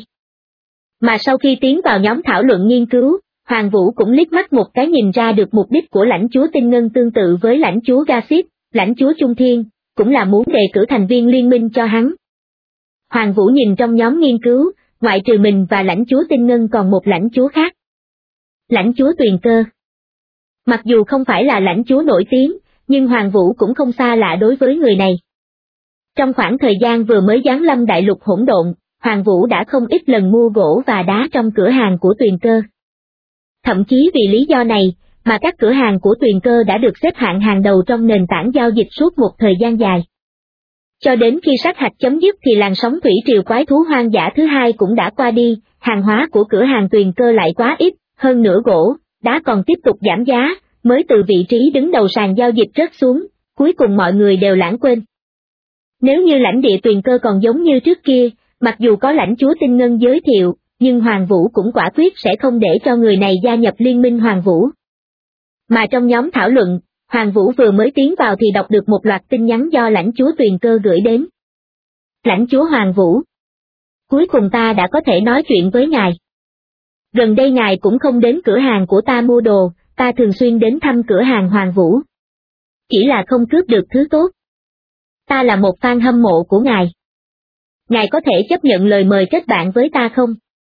[SPEAKER 2] Mà sau khi tiến vào nhóm thảo luận nghiên cứu, Hoàng Vũ cũng liếc mắt một cái nhìn ra được mục đích của lãnh chúa Tinh Ngân tương tự với lãnh chúa Gassip, lãnh chúa Trung Thiên, cũng là muốn đề cử thành viên liên minh cho hắn. Hoàng Vũ nhìn trong nhóm nghiên cứu, ngoại trừ mình và lãnh chúa Tinh Ngân còn một lãnh chúa khác. Lãnh chúa Tuyền Cơ. Mặc dù không phải là lãnh chúa nổi tiếng, nhưng Hoàng Vũ cũng không xa lạ đối với người này. Trong khoảng thời gian vừa mới giáng lâm đại lục hỗn độn, Hoàng Vũ đã không ít lần mua gỗ và đá trong cửa hàng của Tuyền Cơ. Thậm chí vì lý do này, mà các cửa hàng của Tuyền Cơ đã được xếp hạng hàng đầu trong nền tảng giao dịch suốt một thời gian dài. Cho đến khi sát hạch chấm dứt thì làn sóng thủy triều quái thú hoang dã thứ hai cũng đã qua đi, hàng hóa của cửa hàng Tuyền Cơ lại quá ít, hơn nữa gỗ, đá còn tiếp tục giảm giá, mới từ vị trí đứng đầu sàn giao dịch rớt xuống, cuối cùng mọi người đều lãng quên. Nếu như lãnh địa Tuyền Cơ còn giống như trước kia, mặc dù có lãnh chúa Tinh Ngân giới thiệu, nhưng Hoàng Vũ cũng quả quyết sẽ không để cho người này gia nhập liên minh Hoàng Vũ. Mà trong nhóm thảo luận, Hoàng Vũ vừa mới tiến vào thì đọc được một loạt tin nhắn do lãnh chúa Tuyền Cơ gửi đến. Lãnh chúa Hoàng Vũ, cuối cùng ta đã có thể nói chuyện với ngài. Gần đây ngài cũng không đến cửa hàng của ta mua đồ, ta thường xuyên đến thăm cửa hàng Hoàng Vũ. Chỉ là không cướp được thứ tốt. Ta là một fan hâm mộ của ngài. Ngài có thể chấp nhận lời mời kết bạn với ta không?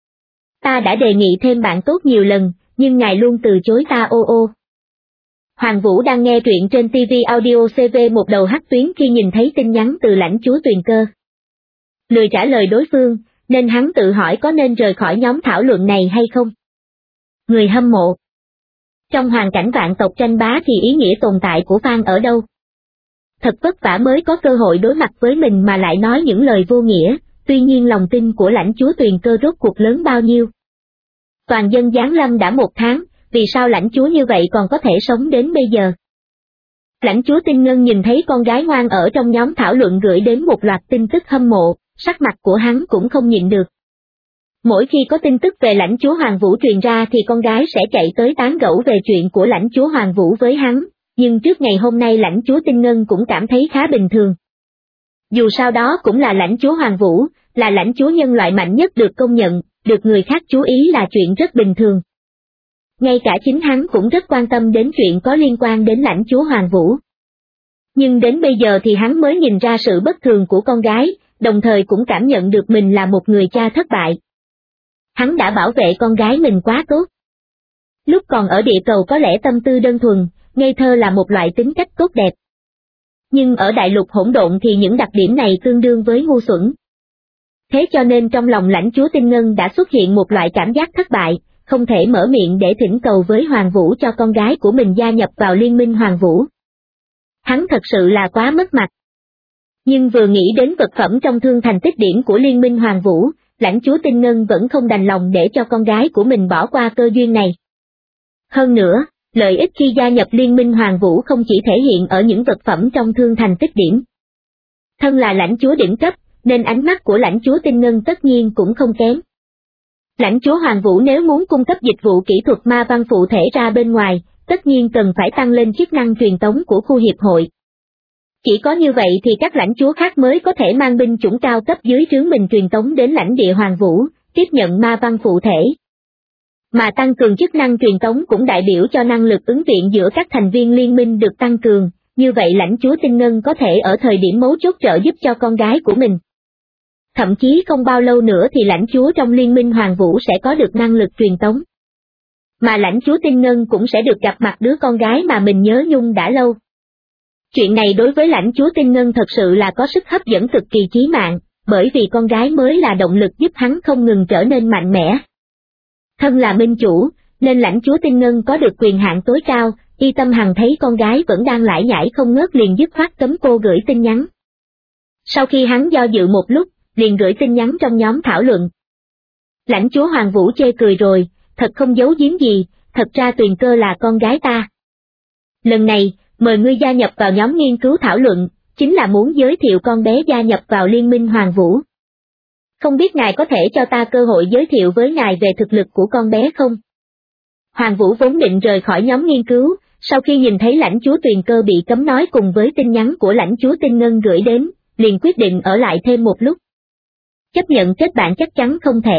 [SPEAKER 2] Ta đã đề nghị thêm bạn tốt nhiều lần, nhưng ngài luôn từ chối ta ô. Hoàng Vũ đang nghe truyện trên TV Audio CV một đầu hắt tuyến khi nhìn thấy tin nhắn từ lãnh chúa Tuyền Cơ. Lười trả lời đối phương, nên hắn tự hỏi có nên rời khỏi nhóm thảo luận này hay không. Người hâm mộ. Trong hoàn cảnh vạn tộc tranh bá thì ý nghĩa tồn tại của fan ở đâu? Thật vất vả mới có cơ hội đối mặt với mình mà lại nói những lời vô nghĩa, tuy nhiên lòng tin của lãnh chúa Tuyền Cơ rốt cuộc lớn bao nhiêu. Toàn dân giáng lâm đã 1 tháng, vì sao lãnh chúa như vậy còn có thể sống đến bây giờ? Lãnh chúa Tinh Ngân nhìn thấy con gái ngoan ở trong nhóm thảo luận gửi đến một loạt tin tức hâm mộ, sắc mặt của hắn cũng không nhịn được. Mỗi khi có tin tức về lãnh chúa Hoàng Vũ truyền ra thì con gái sẽ chạy tới tán gẫu về chuyện của lãnh chúa Hoàng Vũ với hắn, nhưng trước ngày hôm nay lãnh chúa Tinh Ngân cũng cảm thấy khá bình thường. Dù sao đó cũng là lãnh chúa Hoàng Vũ, là lãnh chúa nhân loại mạnh nhất được công nhận, được người khác chú ý là chuyện rất bình thường. Ngay cả chính hắn cũng rất quan tâm đến chuyện có liên quan đến lãnh chúa Hoàng Vũ. Nhưng đến bây giờ thì hắn mới nhìn ra sự bất thường của con gái, đồng thời cũng cảm nhận được mình là một người cha thất bại. Hắn đã bảo vệ con gái mình quá tốt. Lúc còn ở địa cầu có lẽ tâm tư đơn thuần, ngây thơ là một loại tính cách tốt đẹp. Nhưng ở đại lục hỗn độn thì những đặc điểm này tương đương với ngu xuẩn. Thế cho nên trong lòng lãnh chúa Tinh Ngân đã xuất hiện một loại cảm giác thất bại, không thể mở miệng để thỉnh cầu với Hoàng Vũ cho con gái của mình gia nhập vào liên minh Hoàng Vũ. Hắn thật sự là quá mất mặt. Nhưng vừa nghĩ đến vật phẩm trong thương thành tích điểm của liên minh Hoàng Vũ, lãnh chúa Tinh Ngân vẫn không đành lòng để cho con gái của mình bỏ qua cơ duyên này. Hơn nữa, lợi ích khi gia nhập liên minh Hoàng Vũ không chỉ thể hiện ở những vật phẩm trong thương thành tích điểm. Thân là lãnh chúa đỉnh cấp, nên ánh mắt của lãnh chúa Tinh Ngân tất nhiên cũng không kém. Lãnh chúa Hoàng Vũ nếu muốn cung cấp dịch vụ kỹ thuật ma văn phụ thể ra bên ngoài, tất nhiên cần phải tăng lên chức năng truyền tống của khu hiệp hội. Chỉ có như vậy thì các lãnh chúa khác mới có thể mang binh chủng cao cấp dưới trướng mình truyền tống đến lãnh địa Hoàng Vũ, tiếp nhận ma văn phụ thể. Mà tăng cường chức năng truyền tống cũng đại biểu cho năng lực ứng viện giữa các thành viên liên minh được tăng cường, như vậy lãnh chúa Tinh Ngân có thể ở thời điểm mấu chốt trợ giúp cho con gái của mình. Thậm chí không bao lâu nữa thì lãnh chúa trong liên minh Hoàng Vũ sẽ có được năng lực truyền tống. Mà lãnh chúa Tinh Ngân cũng sẽ được gặp mặt đứa con gái mà mình nhớ nhung đã lâu. Chuyện này đối với lãnh chúa Tinh Ngân thật sự là có sức hấp dẫn cực kỳ chí mạng, bởi vì con gái mới là động lực giúp hắn không ngừng trở nên mạnh mẽ. Thân là minh chủ, nên lãnh chúa Tinh Ngân có được quyền hạn tối cao, Y Tâm Hằng thấy con gái vẫn đang lải nhải không ngớt liền dứt khoát cấm cô gửi tin nhắn. Sau khi hắn do dự một lúc, liền gửi tin nhắn trong nhóm thảo luận. Lãnh chúa Hoàng Vũ chê cười rồi, thật không giấu giếm gì, thật ra Tuyền Cơ là con gái ta. Lần này, mời ngươi gia nhập vào nhóm nghiên cứu thảo luận, chính là muốn giới thiệu con bé gia nhập vào liên minh Hoàng Vũ. Không biết ngài có thể cho ta cơ hội giới thiệu với ngài về thực lực của con bé không? Hoàng Vũ vốn định rời khỏi nhóm nghiên cứu, sau khi nhìn thấy lãnh chúa Tuyền Cơ bị cấm nói cùng với tin nhắn của lãnh chúa Tinh Ngân gửi đến, liền quyết định ở lại thêm một lúc. Chấp nhận kết bạn chắc chắn không thể.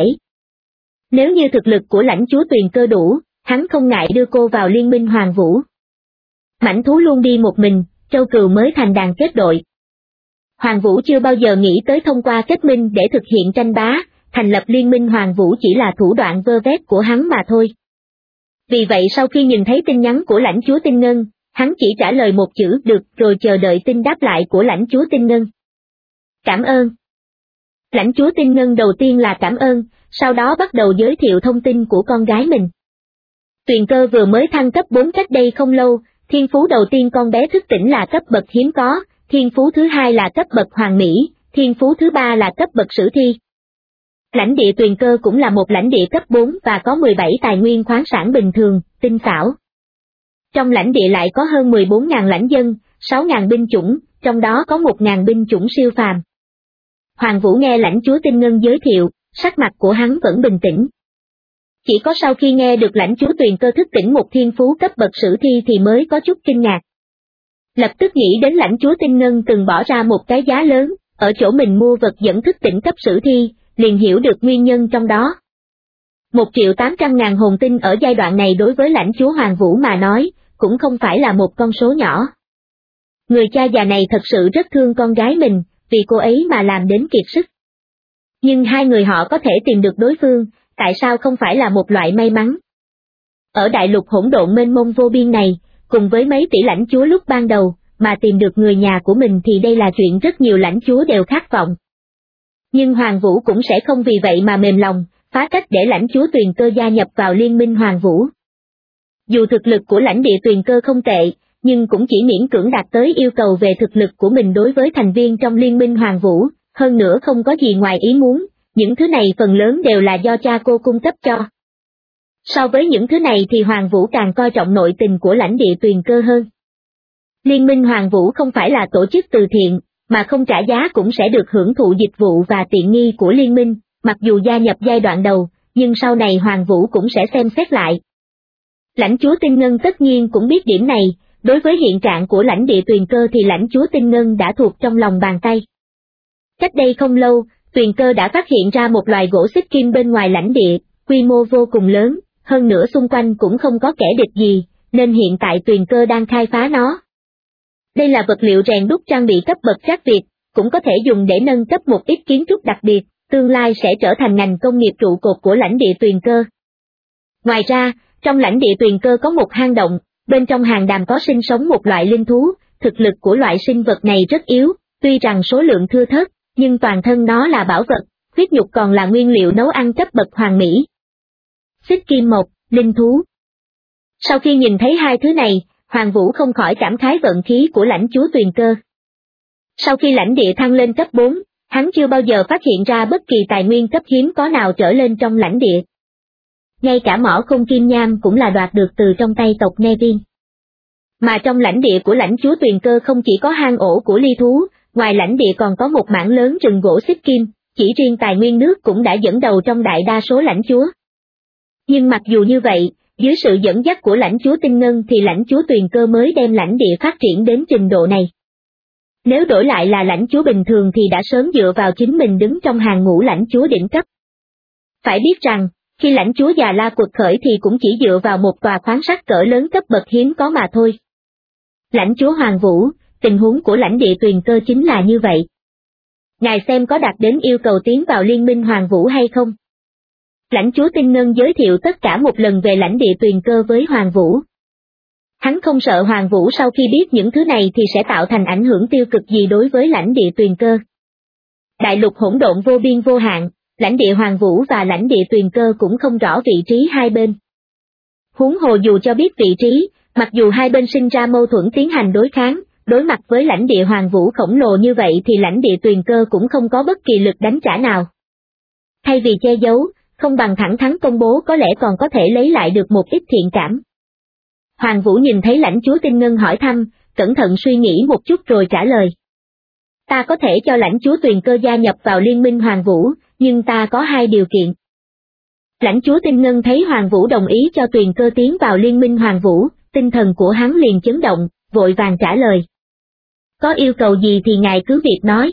[SPEAKER 2] Nếu như thực lực của lãnh chúa Tuyền Cơ đủ, hắn không ngại đưa cô vào liên minh Hoàng Vũ. Mãnh thú luôn đi một mình, trâu cừu mới thành đàn kết đội. Hoàng Vũ chưa bao giờ nghĩ tới thông qua kết minh để thực hiện tranh bá, thành lập liên minh Hoàng Vũ chỉ là thủ đoạn vơ vét của hắn mà thôi. Vì vậy sau khi nhìn thấy tin nhắn của lãnh chúa Tinh Ngân, hắn chỉ trả lời một chữ được rồi chờ đợi tin đáp lại của lãnh chúa Tinh Ngân. Cảm ơn. Lãnh chúa Tinh Ngân đầu tiên là cảm ơn, sau đó bắt đầu giới thiệu thông tin của con gái mình. Tuyền Cơ vừa mới thăng cấp 4 cách đây không lâu, thiên phú đầu tiên con bé thức tỉnh là cấp bậc hiếm có, thiên phú thứ hai là cấp bậc hoàn mỹ, thiên phú thứ ba là cấp bậc sử thi. Lãnh địa Tuyền Cơ cũng là một lãnh địa cấp 4 và có 17 tài nguyên khoáng sản bình thường, tinh xảo. Trong lãnh địa lại có hơn 14.000 lãnh dân, 6.000 binh chủng, trong đó có 1.000 binh chủng siêu phàm. Hoàng Vũ nghe lãnh chúa Tinh Ngân giới thiệu, sắc mặt của hắn vẫn bình tĩnh. Chỉ có sau khi nghe được lãnh chúa Tuyền Cơ thức tỉnh một thiên phú cấp bậc sử thi thì mới có chút kinh ngạc. Lập tức nghĩ đến lãnh chúa Tinh Ngân từng bỏ ra một cái giá lớn, ở chỗ mình mua vật dẫn thức tỉnh cấp sử thi, liền hiểu được nguyên nhân trong đó. 1.800.000 hồn tinh ở giai đoạn này đối với lãnh chúa Hoàng Vũ mà nói, cũng không phải là một con số nhỏ. Người cha già này thật sự rất thương con gái mình, vì cô ấy mà làm đến kiệt sức. Nhưng hai người họ có thể tìm được đối phương, tại sao không phải là một loại may mắn? Ở đại lục hỗn độn mênh mông vô biên này, cùng với mấy tỷ lãnh chúa lúc ban đầu, mà tìm được người nhà của mình thì đây là chuyện rất nhiều lãnh chúa đều khát vọng. Nhưng Hoàng Vũ cũng sẽ không vì vậy mà mềm lòng, phá cách để lãnh chúa Tuyền Cơ gia nhập vào liên minh Hoàng Vũ. Dù thực lực của lãnh địa Tuyền Cơ không tệ, nhưng cũng chỉ miễn cưỡng đạt tới yêu cầu về thực lực của mình đối với thành viên trong liên minh Hoàng Vũ, hơn nữa không có gì ngoài ý muốn, những thứ này phần lớn đều là do cha cô cung cấp cho. So với những thứ này thì Hoàng Vũ càng coi trọng nội tình của lãnh địa Tuyền Cơ hơn. Liên minh Hoàng Vũ không phải là tổ chức từ thiện, mà không trả giá cũng sẽ được hưởng thụ dịch vụ và tiện nghi của liên minh, mặc dù gia nhập giai đoạn đầu, nhưng sau này Hoàng Vũ cũng sẽ xem xét lại. Lãnh chúa Tinh Ngân tất nhiên cũng biết điểm này, đối với hiện trạng của lãnh địa Tuyền Cơ thì lãnh chúa Tinh Ngân đã thuộc trong lòng bàn tay. Cách đây không lâu, Tuyền Cơ đã phát hiện ra một loài gỗ xích kim bên ngoài lãnh địa, quy mô vô cùng lớn, hơn nữa xung quanh cũng không có kẻ địch gì, nên hiện tại Tuyền Cơ đang khai phá nó. Đây là vật liệu rèn đúc trang bị cấp bậc trác Việt, cũng có thể dùng để nâng cấp một ít kiến trúc đặc biệt, tương lai sẽ trở thành ngành công nghiệp trụ cột của lãnh địa Tuyền Cơ. Ngoài ra, trong lãnh địa Tuyền Cơ có một hang động, bên trong hang đàm có sinh sống một loại linh thú, thực lực của loại sinh vật này rất yếu, tuy rằng số lượng thưa thớt, nhưng toàn thân nó là bảo vật, huyết nhục còn là nguyên liệu nấu ăn cấp bậc hoàn mỹ. Xích kim mộc, linh thú. Sau khi nhìn thấy hai thứ này, Hoàng Vũ không khỏi cảm khái vận khí của lãnh chúa Tuyền Cơ. Sau khi lãnh địa thăng lên cấp 4, hắn chưa bao giờ phát hiện ra bất kỳ tài nguyên cấp hiếm có nào trở lên trong lãnh địa. Ngay cả mỏ không kim nham cũng là đoạt được từ trong tay tộc Nevin. Mà trong lãnh địa của lãnh chúa Tuyền Cơ không chỉ có hang ổ của ly thú, ngoài lãnh địa còn có một mảng lớn rừng gỗ xích kim, chỉ riêng tài nguyên nước cũng đã dẫn đầu trong đại đa số lãnh chúa. Nhưng mặc dù như vậy, dưới sự dẫn dắt của lãnh chúa Tinh Ngân thì lãnh chúa Tuyền Cơ mới đem lãnh địa phát triển đến trình độ này. Nếu đổi lại là lãnh chúa bình thường thì đã sớm dựa vào chính mình đứng trong hàng ngũ lãnh chúa đỉnh cấp. Phải biết rằng, khi lãnh chúa Già La quật khởi thì cũng chỉ dựa vào một tòa khoáng sắt cỡ lớn cấp bậc hiếm có mà thôi. Lãnh chúa Hoàng Vũ, tình huống của lãnh địa Tuyền Cơ chính là như vậy. Ngài xem có đạt đến yêu cầu tiến vào liên minh Hoàng Vũ hay không? Lãnh chúa Tinh Ngân giới thiệu tất cả một lần về lãnh địa Tuyền Cơ với Hoàng Vũ. Hắn không sợ Hoàng Vũ sau khi biết những thứ này thì sẽ tạo thành ảnh hưởng tiêu cực gì đối với lãnh địa Tuyền Cơ. Đại lục hỗn độn vô biên vô hạn, lãnh địa Hoàng Vũ và lãnh địa Tuyền Cơ cũng không rõ vị trí hai bên. Huống hồ dù cho biết vị trí, mặc dù hai bên sinh ra mâu thuẫn tiến hành đối kháng, đối mặt với lãnh địa Hoàng Vũ khổng lồ như vậy thì lãnh địa Tuyền Cơ cũng không có bất kỳ lực đánh trả nào. Thay vì che giấu, không bằng thẳng thắn công bố có lẽ còn có thể lấy lại được một ít thiện cảm. Hoàng Vũ nhìn thấy lãnh chúa Tinh Ngân hỏi thăm, cẩn thận suy nghĩ một chút rồi trả lời. Ta có thể cho lãnh chúa Tuyền Cơ gia nhập vào liên minh Hoàng Vũ, nhưng ta có hai điều kiện. Lãnh chúa Tinh Ngân thấy Hoàng Vũ đồng ý cho Tuyền Cơ tiến vào liên minh Hoàng Vũ, tinh thần của hắn liền chấn động, vội vàng trả lời. Có yêu cầu gì thì ngài cứ việc nói.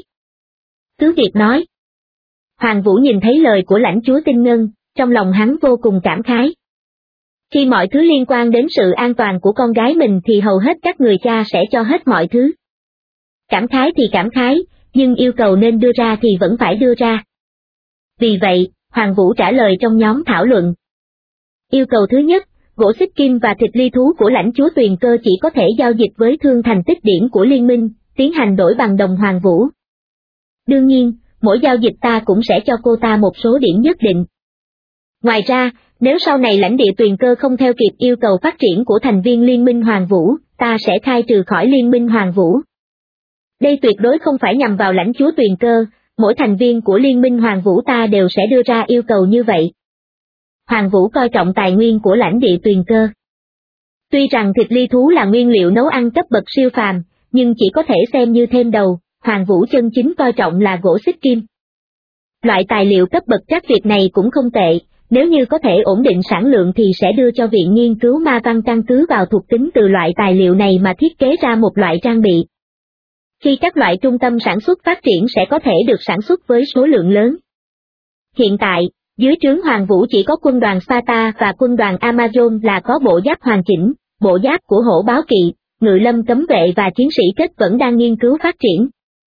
[SPEAKER 2] Cứ việc nói. Hoàng Vũ nhìn thấy lời của lãnh chúa Tinh Ngân, trong lòng hắn vô cùng cảm khái. Khi mọi thứ liên quan đến sự an toàn của con gái mình thì hầu hết các người cha sẽ cho hết mọi thứ. Cảm khái thì cảm khái, nhưng yêu cầu nên đưa ra thì vẫn phải đưa ra. Vì vậy, Hoàng Vũ trả lời trong nhóm thảo luận. Yêu cầu thứ nhất, gỗ xích kim và thịt ly thú của lãnh chúa Tuyền Cơ chỉ có thể giao dịch với thương thành tích điểm của liên minh, tiến hành đổi bằng đồng Hoàng Vũ. Đương nhiên, mỗi giao dịch ta cũng sẽ cho cô ta một số điểm nhất định. Ngoài ra, nếu sau này lãnh địa Tuyền Cơ không theo kịp yêu cầu phát triển của thành viên Liên minh Hoàng Vũ, ta sẽ khai trừ khỏi Liên minh Hoàng Vũ. Đây tuyệt đối không phải nhằm vào lãnh chúa Tuyền Cơ, mỗi thành viên của Liên minh Hoàng Vũ ta đều sẽ đưa ra yêu cầu như vậy. Hoàng Vũ coi trọng tài nguyên của lãnh địa Tuyền Cơ. Tuy rằng thịt ly thú là nguyên liệu nấu ăn cấp bậc siêu phàm, nhưng chỉ có thể xem như thêm đầu, Hoàng Vũ chân chính coi trọng là gỗ xích kim. Loại tài liệu cấp bậc trắc Việt này cũng không tệ, nếu như có thể ổn định sản lượng thì sẽ đưa cho Viện Nghiên cứu Ma Văn căn cứ vào thuộc tính từ loại tài liệu này mà thiết kế ra một loại trang bị. Khi các loại trung tâm sản xuất phát triển sẽ có thể được sản xuất với số lượng lớn. Hiện tại, dưới trướng Hoàng Vũ chỉ có quân đoàn Sparta và quân đoàn Amazon là có bộ giáp hoàn chỉnh, bộ giáp của hổ báo kỵ, ngự lâm cấm vệ và chiến sĩ kết vẫn đang nghiên cứu phát triển.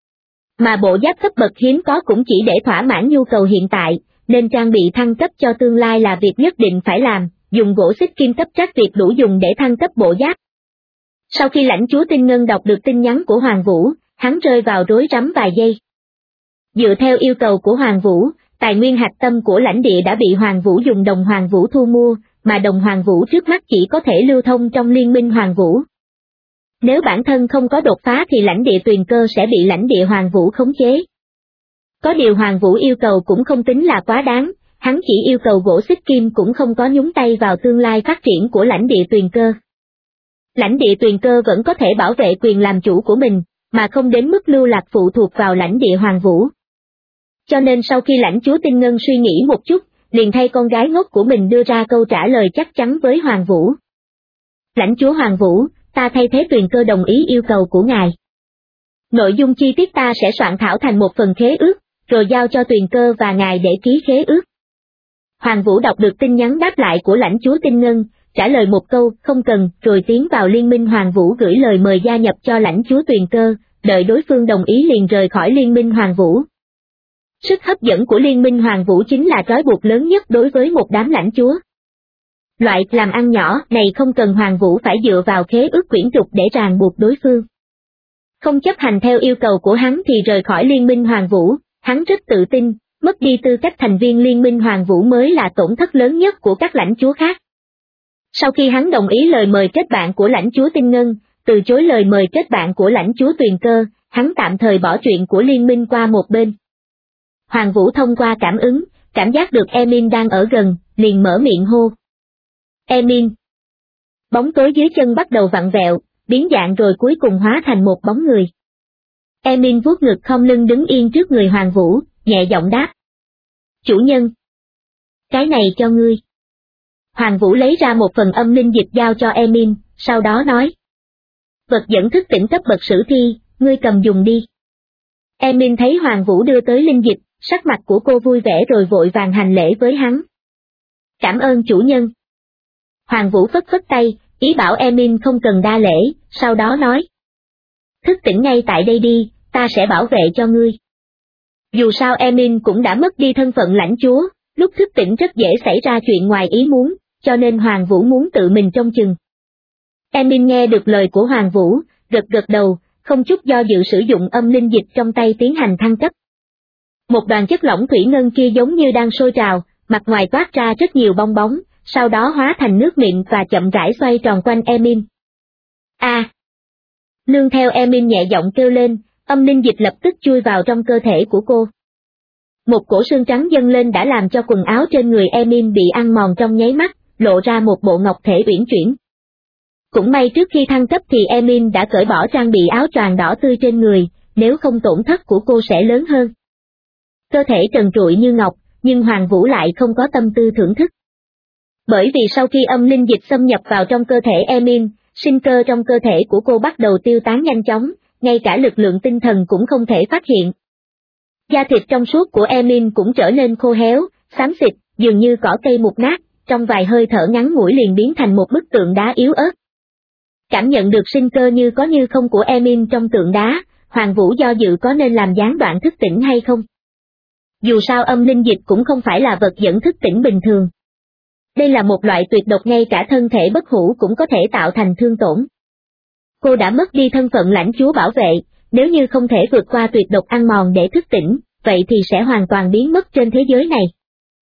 [SPEAKER 2] Mà bộ giáp cấp bậc hiếm có cũng chỉ để thỏa mãn nhu cầu hiện tại, nên trang bị thăng cấp cho tương lai là việc nhất định phải làm, dùng gỗ xích kim cấp trắc Việt đủ dùng để thăng cấp bộ giáp. Sau khi lãnh chúa Tinh Ngân đọc được tin nhắn của Hoàng Vũ, hắn rơi vào rối rắm vài giây. Dựa theo yêu cầu của Hoàng Vũ, tài nguyên hạch tâm của lãnh địa đã bị Hoàng Vũ dùng đồng Hoàng Vũ thu mua, mà đồng Hoàng Vũ trước mắt chỉ có thể lưu thông trong Liên minh Hoàng Vũ. Nếu bản thân không có đột phá thì lãnh địa Tuyền Cơ sẽ bị lãnh địa Hoàng Vũ khống chế. Có điều Hoàng Vũ yêu cầu cũng không tính là quá đáng, hắn chỉ yêu cầu gỗ xích kim cũng không có nhúng tay vào tương lai phát triển của lãnh địa Tuyền Cơ. Lãnh địa Tuyền Cơ vẫn có thể bảo vệ quyền làm chủ của mình, mà không đến mức lưu lạc phụ thuộc vào lãnh địa Hoàng Vũ. Cho nên sau khi lãnh chúa Tinh Ngân suy nghĩ một chút, liền thay con gái ngốc của mình đưa ra câu trả lời chắc chắn với Hoàng Vũ. Lãnh chúa Hoàng Vũ, ta thay thế Tuyền Cơ đồng ý yêu cầu của ngài. Nội dung chi tiết ta sẽ soạn thảo thành một phần khế ước, rồi giao cho Tuyền Cơ và ngài để ký khế ước. Hoàng Vũ đọc được tin nhắn đáp lại của lãnh chúa Tinh Ngân, trả lời một câu không cần, rồi tiến vào Liên minh Hoàng Vũ gửi lời mời gia nhập cho lãnh chúa Tuyền Cơ, đợi đối phương đồng ý liền rời khỏi Liên minh Hoàng Vũ. Sức hấp dẫn của Liên minh Hoàng Vũ chính là trói buộc lớn nhất đối với một đám lãnh chúa. Loại làm ăn nhỏ này không cần Hoàng Vũ phải dựa vào khế ước quyển trục để ràng buộc đối phương. Không chấp hành theo yêu cầu của hắn thì rời khỏi Liên minh Hoàng Vũ, hắn rất tự tin, mất đi tư cách thành viên Liên minh Hoàng Vũ mới là tổn thất lớn nhất của các lãnh chúa khác. Sau khi hắn đồng ý lời mời kết bạn của lãnh chúa Tinh Ngân, từ chối lời mời kết bạn của lãnh chúa Tuyền Cơ, hắn tạm thời bỏ chuyện của liên minh qua một bên. Hoàng Vũ thông qua cảm ứng, cảm giác được Emin đang ở gần, liền mở miệng hô. Emin. Bóng tối dưới chân bắt đầu vặn vẹo, biến dạng rồi cuối cùng hóa thành một bóng người. Emin vuốt ngực khom lưng đứng yên trước người Hoàng Vũ, nhẹ giọng đáp. Chủ nhân. Cái này cho ngươi. Hoàng Vũ lấy ra một phần âm linh dịch giao cho Emin, sau đó nói. Vật dẫn thức tỉnh cấp bậc sử thi, ngươi cầm dùng đi. Emin thấy Hoàng Vũ đưa tới linh dịch, sắc mặt của cô vui vẻ rồi vội vàng hành lễ với hắn. Cảm ơn chủ nhân. Hoàng Vũ phất phất tay, ý bảo Emin không cần đa lễ, sau đó nói. Thức tỉnh ngay tại đây đi, ta sẽ bảo vệ cho ngươi. Dù sao Emin cũng đã mất đi thân phận lãnh chúa, lúc thức tỉnh rất dễ xảy ra chuyện ngoài ý muốn, cho nên Hoàng Vũ muốn tự mình trông chừng. Emin nghe được lời của Hoàng Vũ, gật gật đầu, không chút do dự sử dụng âm linh dịch trong tay tiến hành thăng cấp. Một đoàn chất lỏng thủy ngân kia giống như đang sôi trào, mặt ngoài toát ra rất nhiều bong bóng, sau đó hóa thành nước mịn và chậm rãi xoay tròn quanh Emin. Nương theo Emin nhẹ giọng kêu lên, âm linh dịch lập tức chui vào trong cơ thể của cô. Một cổ xương trắng dâng lên đã làm cho quần áo trên người Emin bị ăn mòn trong nháy mắt, lộ ra một bộ ngọc thể uyển chuyển. Cũng may trước khi thăng cấp thì Emin đã cởi bỏ trang bị áo choàng đỏ tươi trên người, nếu không tổn thất của cô sẽ lớn hơn. Cơ thể trần trụi như ngọc, nhưng Hoàng Vũ lại không có tâm tư thưởng thức. Bởi vì sau khi âm linh dịch xâm nhập vào trong cơ thể Emin, sinh cơ trong cơ thể của cô bắt đầu tiêu tán nhanh chóng, ngay cả lực lượng tinh thần cũng không thể phát hiện. Da thịt trong suốt của Emin cũng trở nên khô héo, xám xịt, dường như cỏ cây mục nát, trong vài hơi thở ngắn ngủi liền biến thành một bức tượng đá yếu ớt. Cảm nhận được sinh cơ như có như không của Emin trong tượng đá, Hoàng Vũ do dự có nên làm gián đoạn thức tỉnh hay không. Dù sao âm linh dịch cũng không phải là vật dẫn thức tỉnh bình thường. Đây là một loại tuyệt độc ngay cả thân thể bất hủ cũng có thể tạo thành thương tổn. Cô đã mất đi thân phận lãnh chúa bảo vệ, nếu như không thể vượt qua tuyệt độc ăn mòn để thức tỉnh, vậy thì sẽ hoàn toàn biến mất trên thế giới này.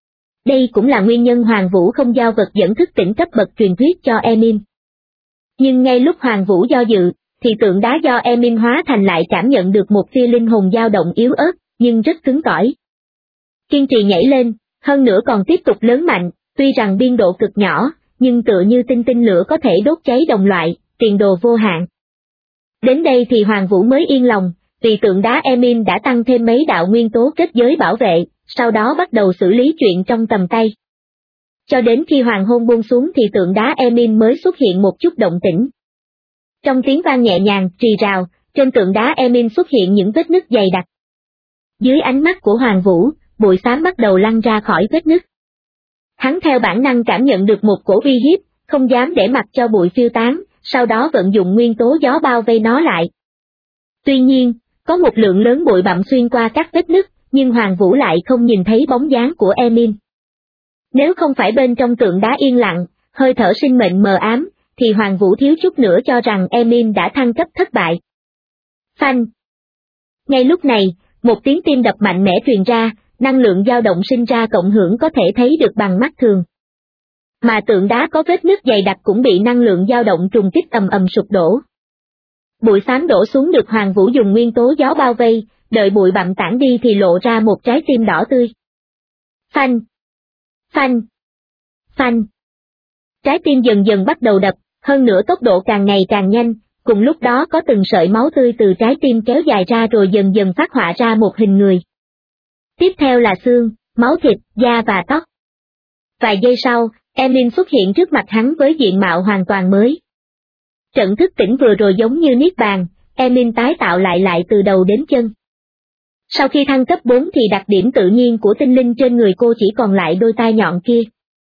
[SPEAKER 2] Đây cũng là nguyên nhân Hoàng Vũ không giao vật dẫn thức tỉnh cấp bậc truyền thuyết cho Emin. Nhưng ngay lúc Hoàng Vũ do dự, thì tượng đá do Emin hóa thành lại cảm nhận được một tia linh hồn dao động yếu ớt, nhưng rất cứng cỏi. Kiên trì nhảy lên, hơn nữa còn tiếp tục lớn mạnh, tuy rằng biên độ cực nhỏ, nhưng tựa như tinh lửa có thể đốt cháy đồng loại, tiền đồ vô hạn. Đến đây thì Hoàng Vũ mới yên lòng, vì tượng đá Emin đã tăng thêm mấy đạo nguyên tố kết giới bảo vệ, sau đó bắt đầu xử lý chuyện trong tầm tay. Cho đến khi hoàng hôn buông xuống thì tượng đá Emin mới xuất hiện một chút động tĩnh. Trong tiếng vang nhẹ nhàng, rì rào, trên tượng đá Emin xuất hiện những vết nứt dày đặc. Dưới ánh mắt của Hoàng Vũ, bụi xám bắt đầu lăn ra khỏi vết nứt. Hắn theo bản năng cảm nhận được một cổ uy hiếp, không dám để mặc cho bụi phiêu tán, sau đó vận dụng nguyên tố gió bao vây nó lại. Tuy nhiên, có một lượng lớn bụi bặm xuyên qua các vết nứt, nhưng Hoàng Vũ lại không nhìn thấy bóng dáng của Emin. Nếu không phải bên trong tượng đá yên lặng, hơi thở sinh mệnh mờ ám, thì Hoàng Vũ thiếu chút nữa cho rằng Emin đã thăng cấp thất bại. Phanh! Ngay lúc này, một tiếng tim đập mạnh mẽ truyền ra, năng lượng dao động sinh ra cộng hưởng có thể thấy được bằng mắt thường. Mà tượng đá có vết nứt dày đặc cũng bị năng lượng dao động trùng kích ầm ầm sụp đổ. Bụi xám đổ xuống được Hoàng Vũ dùng nguyên tố gió bao vây, đợi bụi bặm tản đi thì lộ ra một trái tim đỏ tươi. Phanh! Phanh! Phanh! Trái tim dần dần bắt đầu đập, hơn nữa tốc độ càng ngày càng nhanh, cùng lúc đó có từng sợi máu tươi từ trái tim kéo dài ra rồi dần dần phát họa ra một hình người. Tiếp theo là xương, máu thịt, da và tóc. Vài giây sau, Emin xuất hiện trước mặt hắn với diện mạo hoàn toàn mới. Trận thức tỉnh vừa rồi giống như niết bàn, Emin tái tạo lại từ đầu đến chân. Sau khi thăng cấp 4 thì đặc điểm tự nhiên của tinh linh trên người cô chỉ còn lại đôi tai nhọn kia.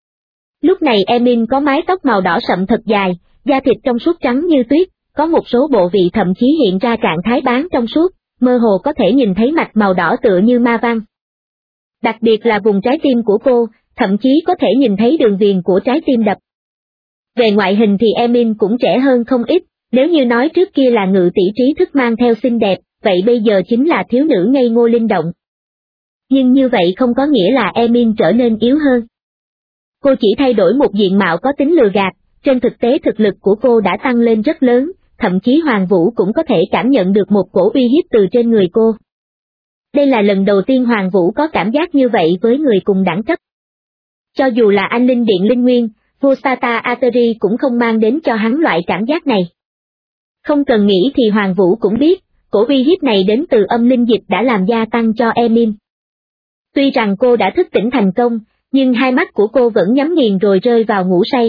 [SPEAKER 2] Lúc này Emin có mái tóc màu đỏ sậm thật dài, da thịt trong suốt trắng như tuyết, có một số bộ vị thậm chí hiện ra trạng thái bán trong suốt, mơ hồ có thể nhìn thấy mạch màu đỏ tựa như ma văn. Đặc biệt là vùng trái tim của cô, thậm chí có thể nhìn thấy đường viền của trái tim đập. Về ngoại hình thì Emin cũng trẻ hơn không ít, nếu như nói trước kia là ngự tỷ trí thức mang theo xinh đẹp, vậy bây giờ chính là thiếu nữ ngây ngô linh động. Nhưng như vậy không có nghĩa là Emin trở nên yếu hơn. Cô chỉ thay đổi một diện mạo có tính lừa gạt, trên thực tế thực lực của cô đã tăng lên rất lớn, thậm chí Hoàng Vũ cũng có thể cảm nhận được một cổ uy hiếp từ trên người cô. Đây là lần đầu tiên Hoàng Vũ có cảm giác như vậy với người cùng đẳng cấp. Cho dù là anh linh điện linh nguyên, vua Sata Ateri cũng không mang đến cho hắn loại cảm giác này. Không cần nghĩ thì Hoàng Vũ cũng biết, cổ uy hiếp này đến từ âm linh dịch đã làm gia tăng cho Emin. Tuy rằng cô đã thức tỉnh thành công, nhưng hai mắt của cô vẫn nhắm nghiền rồi rơi vào ngủ say.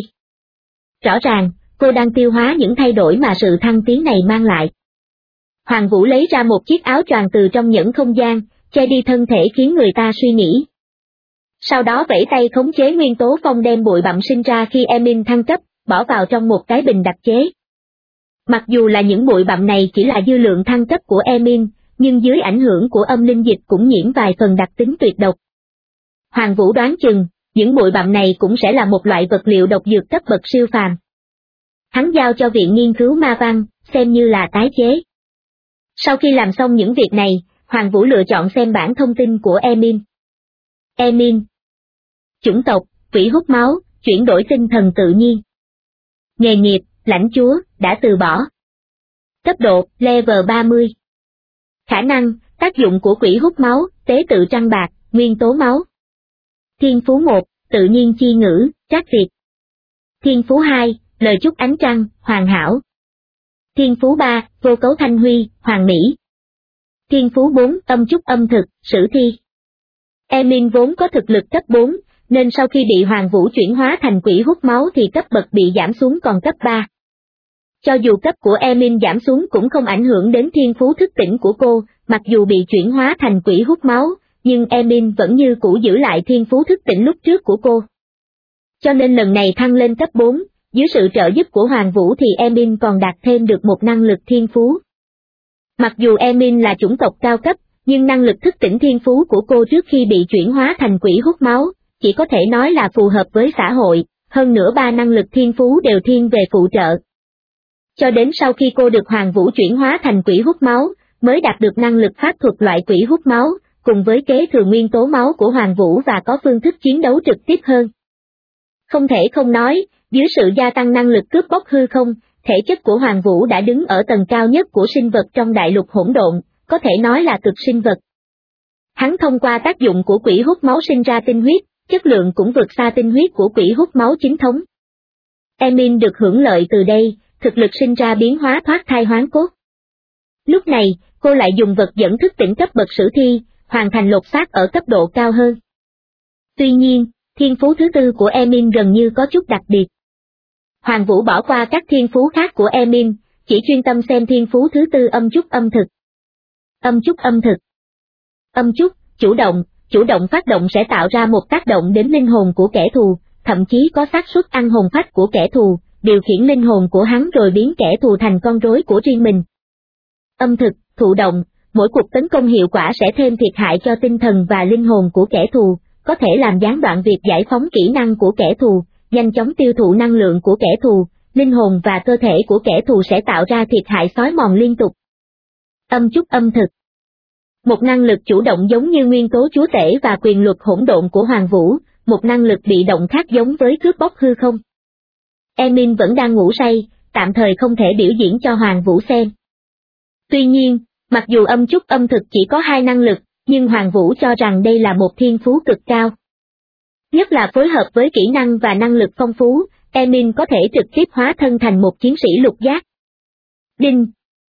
[SPEAKER 2] Rõ ràng, cô đang tiêu hóa những thay đổi mà sự thăng tiến này mang lại. Hoàng Vũ lấy ra một chiếc áo choàng từ trong nhẫn không gian, che đi thân thể khiến người ta suy nghĩ. Sau đó vẫy tay khống chế nguyên tố phong đem bụi bặm sinh ra khi Emin thăng cấp, bỏ vào trong một cái bình đặc chế. Mặc dù là những bụi bặm này chỉ là dư lượng thăng cấp của Emin, nhưng dưới ảnh hưởng của âm linh dịch cũng nhiễm vài phần đặc tính tuyệt độc. Hoàng Vũ đoán chừng, những bụi bặm này cũng sẽ là một loại vật liệu độc dược cấp bậc siêu phàm. Hắn giao cho viện nghiên cứu ma văn, xem như là tái chế. Sau khi làm xong những việc này, Hoàng Vũ lựa chọn xem bản thông tin của Emin. Emin. Chủng tộc, quỷ hút máu, chuyển đổi tinh thần tự nhiên. Nghề nghiệp, lãnh chúa, đã từ bỏ. Cấp độ, level 30. Khả năng, tác dụng của quỷ hút máu, tế tự trăng bạc, nguyên tố máu. Thiên phú 1, tự nhiên chi ngữ, trác việt. Thiên phú 2, lời chúc ánh trăng, hoàn hảo. Thiên phú 3, vô cấu thanh huy, hoàn mỹ. Thiên phú 4, âm chúc âm thực, sử thi. Emin vốn có thực lực cấp 4, nên sau khi bị Hoàng Vũ chuyển hóa thành quỷ hút máu thì cấp bậc bị giảm xuống còn cấp 3. Cho dù cấp của Emin giảm xuống cũng không ảnh hưởng đến thiên phú thức tỉnh của cô, mặc dù bị chuyển hóa thành quỷ hút máu, nhưng Emin vẫn như cũ giữ lại thiên phú thức tỉnh lúc trước của cô. Cho nên lần này thăng lên cấp 4, dưới sự trợ giúp của Hoàng Vũ thì Emin còn đạt thêm được một năng lực thiên phú. Mặc dù Emin là chủng tộc cao cấp, nhưng năng lực thức tỉnh thiên phú của cô trước khi bị chuyển hóa thành quỷ hút máu, chỉ có thể nói là phù hợp với xã hội, hơn nữa ba năng lực thiên phú đều thiên về phụ trợ. Cho đến sau khi cô được Hoàng Vũ chuyển hóa thành quỷ hút máu, mới đạt được năng lực pháp thuật loại quỷ hút máu, cùng với kế thừa nguyên tố máu của Hoàng Vũ và có phương thức chiến đấu trực tiếp hơn. Không thể không nói, dưới sự gia tăng năng lực cướp bóc hư không, thể chất của Hoàng Vũ đã đứng ở tầng cao nhất của sinh vật trong đại lục hỗn độn, có thể nói là cực sinh vật. Hắn thông qua tác dụng của quỷ hút máu sinh ra tinh huyết, chất lượng cũng vượt xa tinh huyết của quỷ hút máu chính thống. Emin được hưởng lợi từ đây, thực lực sinh ra biến hóa thoát thai hoán cốt. Lúc này, cô lại dùng vật dẫn thức tỉnh cấp bậc sử thi, hoàn thành lột xác ở cấp độ cao hơn. Tuy nhiên, thiên phú thứ tư của Emin gần như có chút đặc biệt. Hoàng Vũ bỏ qua các thiên phú khác của Emin, chỉ chuyên tâm xem thiên phú thứ tư âm chúc âm thực. Âm chúc âm thực. Âm chúc, chủ động phát động sẽ tạo ra một tác động đến linh hồn của kẻ thù, thậm chí có xác suất ăn hồn phách của kẻ thù, điều khiển linh hồn của hắn rồi biến kẻ thù thành con rối của riêng mình. Âm thực, thụ động, mỗi cuộc tấn công hiệu quả sẽ thêm thiệt hại cho tinh thần và linh hồn của kẻ thù, có thể làm gián đoạn việc giải phóng kỹ năng của kẻ thù, nhanh chóng tiêu thụ năng lượng của kẻ thù, linh hồn và cơ thể của kẻ thù sẽ tạo ra thiệt hại xói mòn liên tục. Âm chúc âm thực. Một năng lực chủ động giống như nguyên tố chúa tể và quyền luật hỗn độn của Hoàng Vũ, một năng lực bị động khác giống với cướp bóc hư không. Emin vẫn đang ngủ say, tạm thời không thể biểu diễn cho Hoàng Vũ xem. Tuy nhiên, mặc dù âm chúc âm thực chỉ có 2 năng lực, nhưng Hoàng Vũ cho rằng đây là một thiên phú cực cao. Nhất là phối hợp với kỹ năng và năng lực phong phú, Emin có thể trực tiếp hóa thân thành một chiến sĩ lục giác. Đinh.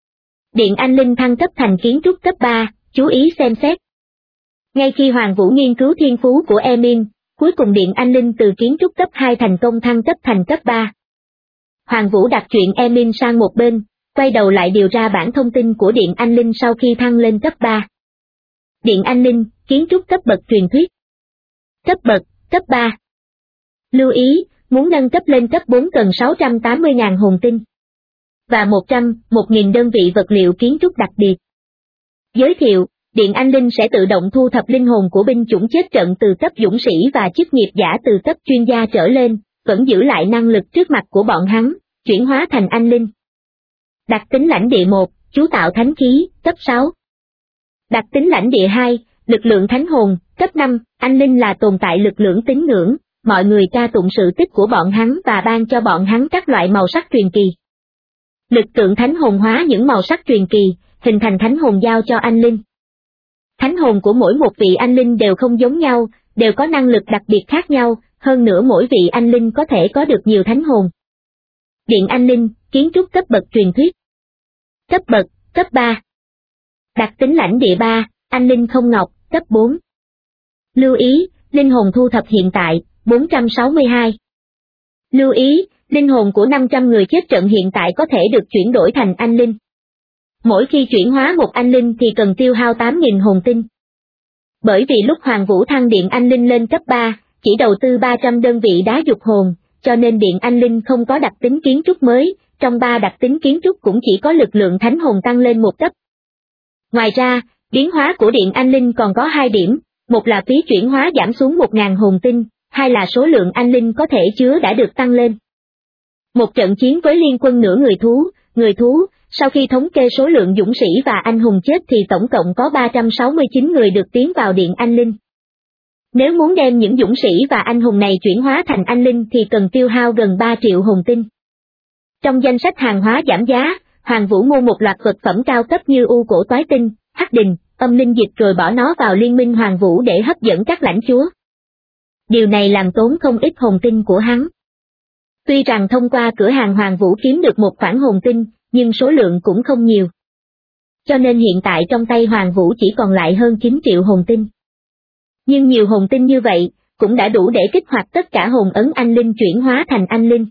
[SPEAKER 2] Điện Anh Linh thăng cấp thành kiến trúc cấp 3, chú ý xem xét. Ngay khi Hoàng Vũ nghiên cứu thiên phú của Emin, cuối cùng Điện Anh Linh từ kiến trúc cấp 2 thành công thăng cấp thành cấp 3. Hoàng Vũ đặt chuyện Emin sang một bên, quay đầu lại điều ra bản thông tin của Điện Anh Linh sau khi thăng lên cấp 3. Điện Anh Linh, kiến trúc cấp bậc truyền thuyết. Cấp bậc, cấp 3. Lưu ý, muốn nâng cấp lên cấp 4 cần 680.000 hồn tinh. Và 1.000 đơn vị vật liệu kiến trúc đặc biệt. Giới thiệu, Điện Anh Linh sẽ tự động thu thập linh hồn của binh chủng chết trận từ cấp dũng sĩ và chức nghiệp giả từ cấp chuyên gia trở lên, vẫn giữ lại năng lực trước mặt của bọn hắn, chuyển hóa thành anh linh. Đặc tính lãnh địa 1, chú tạo thánh khí, cấp 6. Đặc tính lãnh địa 2, lực lượng thánh hồn, cấp 5, anh linh là tồn tại lực lượng tín ngưỡng, mọi người ca tụng sự tích của bọn hắn và ban cho bọn hắn các loại màu sắc truyền kỳ. Lực tượng thánh hồn hóa những màu sắc truyền kỳ, hình thành thánh hồn giao cho anh linh. Thánh hồn của mỗi một vị anh linh đều không giống nhau, đều có năng lực đặc biệt khác nhau, hơn nữa mỗi vị anh linh có thể có được nhiều thánh hồn. Điện Anh Linh, kiến trúc cấp bậc truyền thuyết. Cấp bậc, cấp 3. Đặc tính lãnh địa 3, anh linh không ngọc, cấp 4. Lưu ý, linh hồn thu thập hiện tại, 462. Lưu ý, linh hồn của 500 người chết trận hiện tại có thể được chuyển đổi thành anh linh. Mỗi khi chuyển hóa một anh linh thì cần tiêu hao 8.000 hồn tinh. Bởi vì lúc Hoàng Vũ thăng Điện Anh Linh lên cấp 3, chỉ đầu tư 300 đơn vị đá dục hồn, cho nên Điện Anh Linh không có đặc tính kiến trúc mới, trong 3 đặc tính kiến trúc cũng chỉ có lực lượng thánh hồn tăng lên một cấp. Ngoài ra, biến hóa của Điện Anh Linh còn có 2 điểm, một là phí chuyển hóa giảm xuống 1.000 hồn tinh, hai là số lượng anh linh có thể chứa đã được tăng lên. Một trận chiến với liên quân nửa người thú, sau khi thống kê số lượng dũng sĩ và anh hùng chết thì tổng cộng có 369 người được tiến vào Điện Anh Linh. Nếu muốn đem những dũng sĩ và anh hùng này chuyển hóa thành anh linh thì cần tiêu hao gần 3 triệu hồn tinh. Trong danh sách hàng hóa giảm giá, Hoàng Vũ mua một loạt vật phẩm cao cấp như u cổ toái tinh, hắc đình, âm linh dịch rồi bỏ nó vào liên minh Hoàng Vũ để hấp dẫn các lãnh chúa. Điều này làm tốn không ít hồn tinh của hắn. Tuy rằng thông qua cửa hàng Hoàng Vũ kiếm được một khoản hồn tinh, nhưng số lượng cũng không nhiều. Cho nên hiện tại trong tay Hoàng Vũ chỉ còn lại hơn 9 triệu hồn tinh. Nhưng nhiều hồn tinh như vậy, cũng đã đủ để kích hoạt tất cả hồn ấn anh linh chuyển hóa thành anh linh.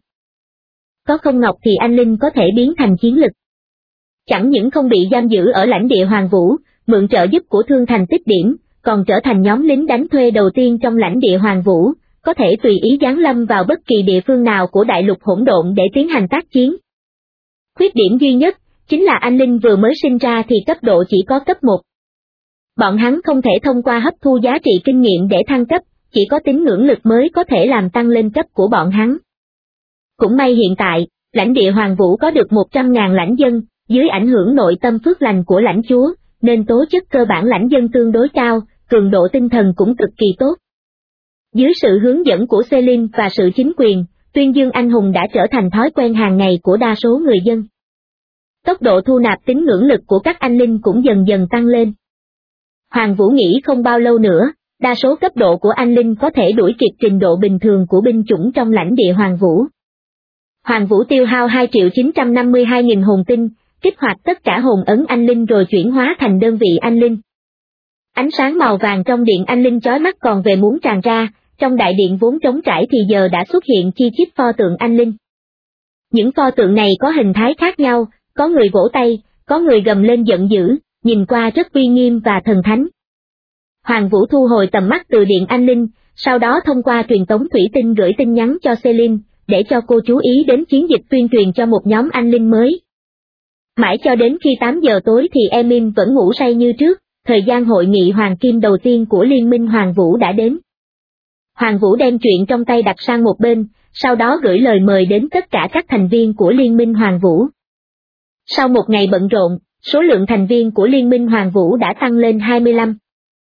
[SPEAKER 2] Có không ngọc thì anh linh có thể biến thành chiến lực. Chẳng những không bị giam giữ ở lãnh địa Hoàng Vũ, mượn trợ giúp của Thương Thành tích điểm, còn trở thành nhóm lính đánh thuê đầu tiên trong lãnh địa Hoàng Vũ, có thể tùy ý giáng lâm vào bất kỳ địa phương nào của đại lục hỗn độn để tiến hành tác chiến. Khuyết điểm duy nhất, chính là anh linh vừa mới sinh ra thì cấp độ chỉ có cấp 1. Bọn hắn không thể thông qua hấp thu giá trị kinh nghiệm để thăng cấp, chỉ có tín ngưỡng lực mới có thể làm tăng lên cấp của bọn hắn. Cũng may hiện tại, lãnh địa Hoàng Vũ có được 100.000 lãnh dân, dưới ảnh hưởng nội tâm phước lành của lãnh chúa, nên tố chất cơ bản lãnh dân tương đối cao, cường độ tinh thần cũng cực kỳ tốt. Dưới sự hướng dẫn của Celine và sự chính quyền, tuyên dương anh hùng đã trở thành thói quen hàng ngày của đa số người dân. Tốc độ thu nạp tín ngưỡng lực của các anh linh cũng dần dần tăng lên. Hoàng Vũ nghĩ không bao lâu nữa, đa số cấp độ của anh linh có thể đuổi kịp trình độ bình thường của binh chủng trong lãnh địa Hoàng Vũ. Hoàng Vũ tiêu hao 2.952.000 hồn tinh, kích hoạt tất cả hồn ấn anh linh rồi chuyển hóa thành đơn vị anh linh. Ánh sáng màu vàng trong điện anh linh chói mắt còn về muốn tràn ra, trong đại điện vốn trống trải thì giờ đã xuất hiện chi chít pho tượng anh linh. Những pho tượng này có hình thái khác nhau, có người vỗ tay, có người gầm lên giận dữ, nhìn qua rất uy nghiêm và thần thánh. Hoàng Vũ thu hồi tầm mắt từ điện anh linh, sau đó thông qua truyền tống thủy tinh gửi tin nhắn cho Celine, để cho cô chú ý đến chiến dịch tuyên truyền cho một nhóm anh linh mới. Mãi cho đến khi 8 giờ tối thì Emin vẫn ngủ say như trước, thời gian hội nghị Hoàng Kim đầu tiên của Liên minh Hoàng Vũ đã đến. Hoàng Vũ đem chuyện trong tay đặt sang một bên, sau đó gửi lời mời đến tất cả các thành viên của Liên minh Hoàng Vũ. Sau một ngày bận rộn, số lượng thành viên của Liên minh Hoàng Vũ đã tăng lên 25.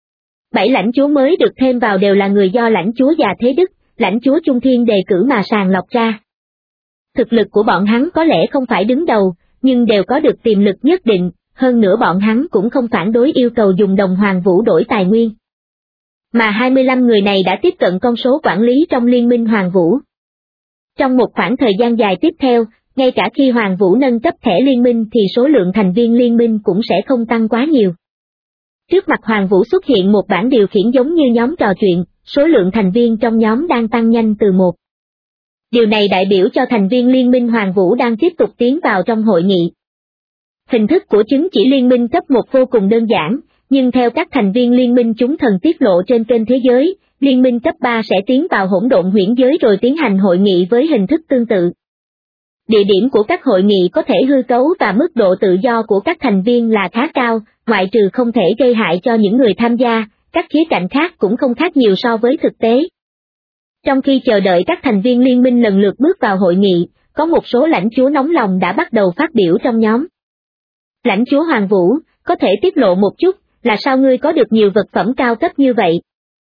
[SPEAKER 2] 7 lãnh chúa mới được thêm vào đều là người do lãnh chúa Già Thế Đức, lãnh chúa Trung Thiên đề cử mà sàng lọc ra. Thực lực của bọn hắn có lẽ không phải đứng đầu, nhưng đều có được tiềm lực nhất định, hơn nữa bọn hắn cũng không phản đối yêu cầu dùng đồng Hoàng Vũ đổi tài nguyên. Mà 25 người này đã tiếp cận con số quản lý trong Liên minh Hoàng Vũ. Trong một khoảng thời gian dài tiếp theo, ngay cả khi Hoàng Vũ nâng cấp thẻ liên minh thì số lượng thành viên liên minh cũng sẽ không tăng quá nhiều. Trước mặt Hoàng Vũ xuất hiện một bảng điều khiển giống như nhóm trò chuyện, số lượng thành viên trong nhóm đang tăng nhanh từ 1. Điều này đại biểu cho thành viên Liên minh Hoàng Vũ đang tiếp tục tiến vào trong hội nghị. Hình thức của chứng chỉ liên minh cấp 1 vô cùng đơn giản, nhưng theo các thành viên liên minh chúng thần tiết lộ trên kênh thế giới, liên minh cấp 3 sẽ tiến vào hỗn độn huyễn giới rồi tiến hành hội nghị với hình thức tương tự. Địa điểm của các hội nghị có thể hư cấu và mức độ tự do của các thành viên là khá cao, ngoại trừ không thể gây hại cho những người tham gia, các khía cạnh khác cũng không khác nhiều so với thực tế. Trong khi chờ đợi các thành viên liên minh lần lượt bước vào hội nghị, có một số lãnh chúa nóng lòng đã bắt đầu phát biểu trong nhóm. Lãnh chúa Hoàng Vũ, có thể tiết lộ một chút, là sao ngươi có được nhiều vật phẩm cao cấp như vậy?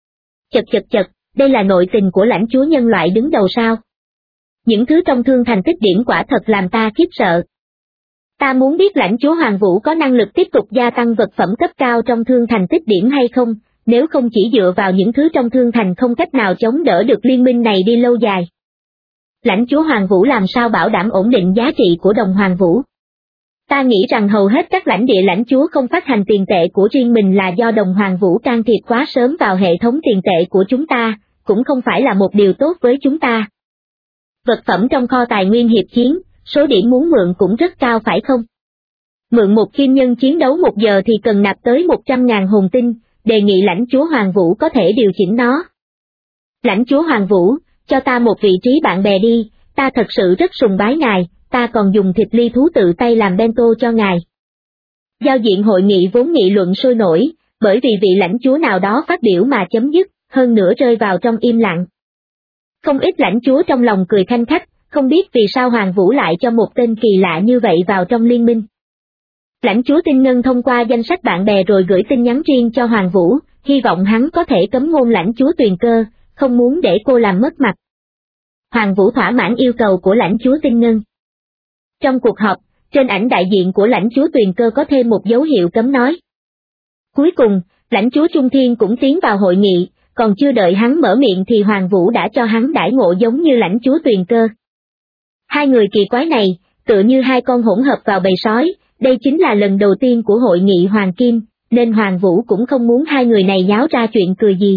[SPEAKER 2] Chật, đây là nội tình của lãnh chúa nhân loại đứng đầu sao? Những thứ trong thương thành tích điểm quả thật làm ta khiếp sợ. Ta muốn biết lãnh chúa Hoàng Vũ có năng lực tiếp tục gia tăng vật phẩm cấp cao trong thương thành tích điểm hay không, nếu không chỉ dựa vào những thứ trong thương thành không cách nào chống đỡ được liên minh này đi lâu dài. Lãnh chúa Hoàng Vũ làm sao bảo đảm ổn định giá trị của đồng Hoàng Vũ? Ta nghĩ rằng hầu hết các lãnh địa lãnh chúa không phát hành tiền tệ của riêng mình là do đồng Hoàng Vũ can thiệp quá sớm vào hệ thống tiền tệ của chúng ta, cũng không phải là một điều tốt với chúng ta. Vật phẩm trong kho tài nguyên hiệp chiến, số điểm muốn mượn cũng rất cao phải không? Mượn một kim nhân chiến đấu 1 giờ thì cần nạp tới 100.000 hồn tinh, đề nghị lãnh chúa Hoàng Vũ có thể điều chỉnh nó. Lãnh chúa Hoàng Vũ, cho ta một vị trí bạn bè đi, ta thật sự rất sùng bái ngài, ta còn dùng thịt ly thú tự tay làm bento cho ngài. Giao diện hội nghị vốn nghị luận sôi nổi, bởi vì vị lãnh chúa nào đó phát biểu mà chấm dứt, hơn nữa rơi vào trong im lặng. Không ít lãnh chúa trong lòng cười khanh khách, không biết vì sao Hoàng Vũ lại cho một tên kỳ lạ như vậy vào trong liên minh. Lãnh chúa Tinh Ngân thông qua danh sách bạn bè rồi gửi tin nhắn riêng cho Hoàng Vũ, hy vọng hắn có thể cấm ngôn lãnh chúa Tuyền Cơ, không muốn để cô làm mất mặt. Hoàng Vũ thỏa mãn yêu cầu của lãnh chúa Tinh Ngân. Trong cuộc họp, trên ảnh đại diện của lãnh chúa Tuyền Cơ có thêm một dấu hiệu cấm nói. Cuối cùng, lãnh chúa Trung Thiên cũng tiến vào hội nghị, còn chưa đợi hắn mở miệng thì Hoàng Vũ đã cho hắn đãi ngộ giống như lãnh chúa Tuyền Cơ. Hai người kỳ quái này, tựa như hai con hỗn hợp vào bầy sói, đây chính là lần đầu tiên của hội nghị Hoàng Kim, nên Hoàng Vũ cũng không muốn hai người này nháo ra chuyện cười gì.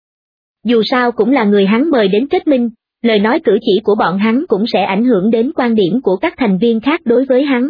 [SPEAKER 2] Dù sao cũng là người hắn mời đến kết minh, lời nói cử chỉ của bọn hắn cũng sẽ ảnh hưởng đến quan điểm của các thành viên khác đối với hắn.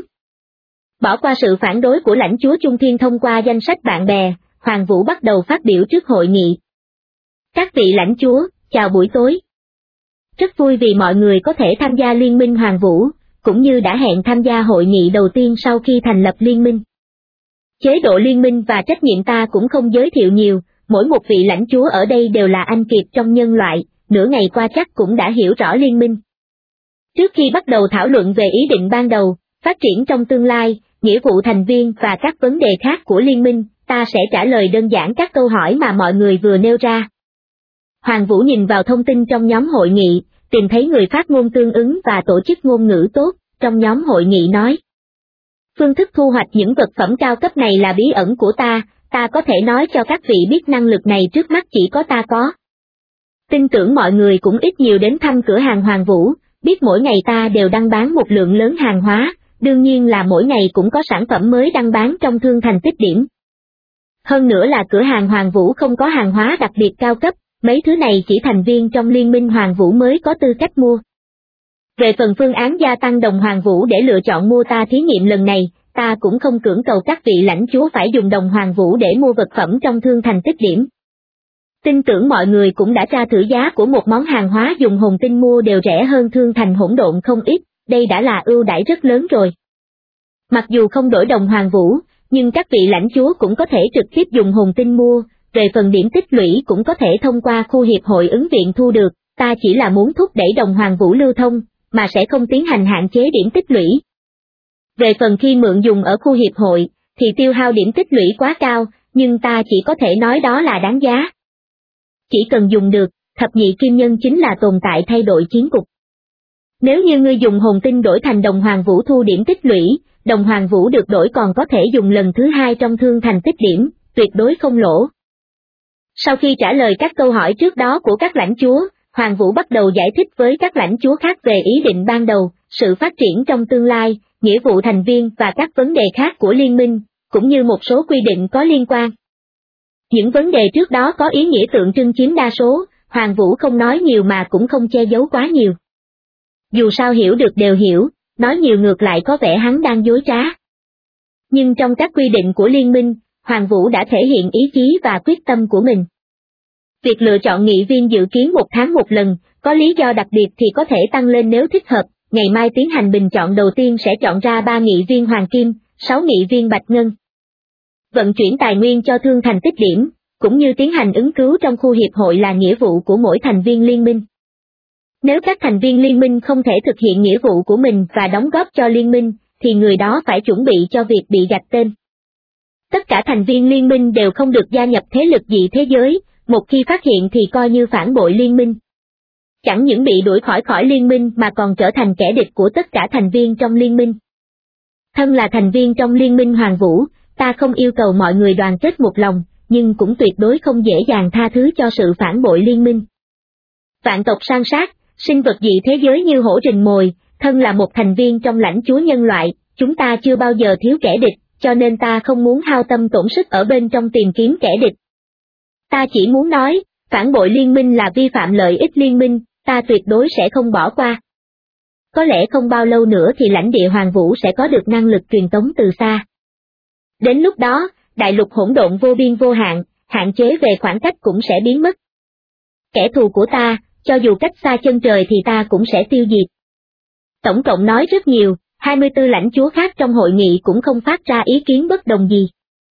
[SPEAKER 2] Bỏ qua sự phản đối của lãnh chúa Trung Thiên thông qua danh sách bạn bè, Hoàng Vũ bắt đầu phát biểu trước hội nghị. Các vị lãnh chúa, chào buổi tối. Rất vui vì mọi người có thể tham gia Liên minh Hoàng Vũ, cũng như đã hẹn tham gia hội nghị đầu tiên sau khi thành lập liên minh. Chế độ liên minh và trách nhiệm ta cũng không giới thiệu nhiều, mỗi một vị lãnh chúa ở đây đều là anh kiệt trong nhân loại, nửa ngày qua chắc cũng đã hiểu rõ liên minh. Trước khi bắt đầu thảo luận về ý định ban đầu, phát triển trong tương lai, nghĩa vụ thành viên và các vấn đề khác của liên minh, ta sẽ trả lời đơn giản các câu hỏi mà mọi người vừa nêu ra. Hoàng Vũ nhìn vào thông tin trong nhóm hội nghị, tìm thấy người phát ngôn tương ứng và tổ chức ngôn ngữ tốt, trong nhóm hội nghị nói. Phương thức thu hoạch những vật phẩm cao cấp này là bí ẩn của ta có thể nói cho các vị biết năng lực này trước mắt chỉ có ta có. Tin tưởng mọi người cũng ít nhiều đến thăm cửa hàng Hoàng Vũ, biết mỗi ngày ta đều đăng bán một lượng lớn hàng hóa, đương nhiên là mỗi ngày cũng có sản phẩm mới đăng bán trong thương thành tích điểm. Hơn nữa là cửa hàng Hoàng Vũ không có hàng hóa đặc biệt cao cấp, mấy thứ này chỉ thành viên trong liên minh Hoàng Vũ mới có tư cách mua. Về phần phương án gia tăng đồng Hoàng Vũ để lựa chọn mua ta thí nghiệm lần này, ta cũng không cưỡng cầu các vị lãnh chúa phải dùng đồng Hoàng Vũ để mua vật phẩm trong thương thành tích điểm. Tin tưởng mọi người cũng đã tra thử giá của một món hàng hóa dùng hồn tinh mua đều rẻ hơn thương thành hỗn độn không ít, đây đã là ưu đãi rất lớn rồi. Mặc dù không đổi đồng Hoàng Vũ, nhưng các vị lãnh chúa cũng có thể trực tiếp dùng hồn tinh mua, về phần điểm tích lũy cũng có thể thông qua khu hiệp hội ứng viện thu được, ta chỉ là muốn thúc đẩy đồng Hoàng Vũ lưu thông, mà sẽ không tiến hành hạn chế điểm tích lũy. Về phần khi mượn dùng ở khu hiệp hội, thì tiêu hao điểm tích lũy quá cao, nhưng ta chỉ có thể nói đó là đáng giá. Chỉ cần dùng được, thập nhị kim nhân chính là tồn tại thay đổi chiến cục. Nếu như ngươi dùng hồn tinh đổi thành đồng Hoàng Vũ thu điểm tích lũy, đồng Hoàng Vũ được đổi còn có thể dùng lần thứ hai trong thương thành tích điểm, tuyệt đối không lỗ. Sau khi trả lời các câu hỏi trước đó của các lãnh chúa, Hoàng Vũ bắt đầu giải thích với các lãnh chúa khác về ý định ban đầu, sự phát triển trong tương lai, nghĩa vụ thành viên và các vấn đề khác của liên minh, cũng như một số quy định có liên quan. Những vấn đề trước đó có ý nghĩa tượng trưng chiếm đa số, Hoàng Vũ không nói nhiều mà cũng không che giấu quá nhiều. Dù sao hiểu được đều hiểu, nói nhiều ngược lại có vẻ hắn đang dối trá. Nhưng trong các quy định của liên minh, Hoàng Vũ đã thể hiện ý chí và quyết tâm của mình. Việc lựa chọn nghị viên dự kiến 1 tháng một lần, có lý do đặc biệt thì có thể tăng lên nếu thích hợp, ngày mai tiến hành bình chọn đầu tiên sẽ chọn ra 3 nghị viên hoàng kim, 6 nghị viên bạch ngân. Vận chuyển tài nguyên cho thương thành tích điểm, cũng như tiến hành ứng cứu trong khu hiệp hội là nghĩa vụ của mỗi thành viên liên minh. Nếu các thành viên liên minh không thể thực hiện nghĩa vụ của mình và đóng góp cho liên minh, thì người đó phải chuẩn bị cho việc bị gạch tên. Tất cả thành viên liên minh đều không được gia nhập thế lực dị thế giới, một khi phát hiện thì coi như phản bội liên minh. Chẳng những bị đuổi khỏi liên minh mà còn trở thành kẻ địch của tất cả thành viên trong liên minh. Thân là thành viên trong liên minh Hoàng Vũ, ta không yêu cầu mọi người đoàn kết một lòng, nhưng cũng tuyệt đối không dễ dàng tha thứ cho sự phản bội liên minh. Vạn tộc san sát, sinh vật dị thế giới như hổ rình mồi, thân là một thành viên trong lãnh chúa nhân loại, chúng ta chưa bao giờ thiếu kẻ địch, cho nên ta không muốn hao tâm tổn sức ở bên trong tìm kiếm kẻ địch. Ta chỉ muốn nói, phản bội liên minh là vi phạm lợi ích liên minh, ta tuyệt đối sẽ không bỏ qua. Có lẽ không bao lâu nữa thì lãnh địa Hoàng Vũ sẽ có được năng lực truyền tống từ xa. Đến lúc đó, đại lục hỗn độn vô biên vô hạn, hạn chế về khoảng cách cũng sẽ biến mất. Kẻ thù của ta, cho dù cách xa chân trời thì ta cũng sẽ tiêu diệt. Tổng cộng nói rất nhiều, 24 lãnh chúa khác trong hội nghị cũng không phát ra ý kiến bất đồng gì.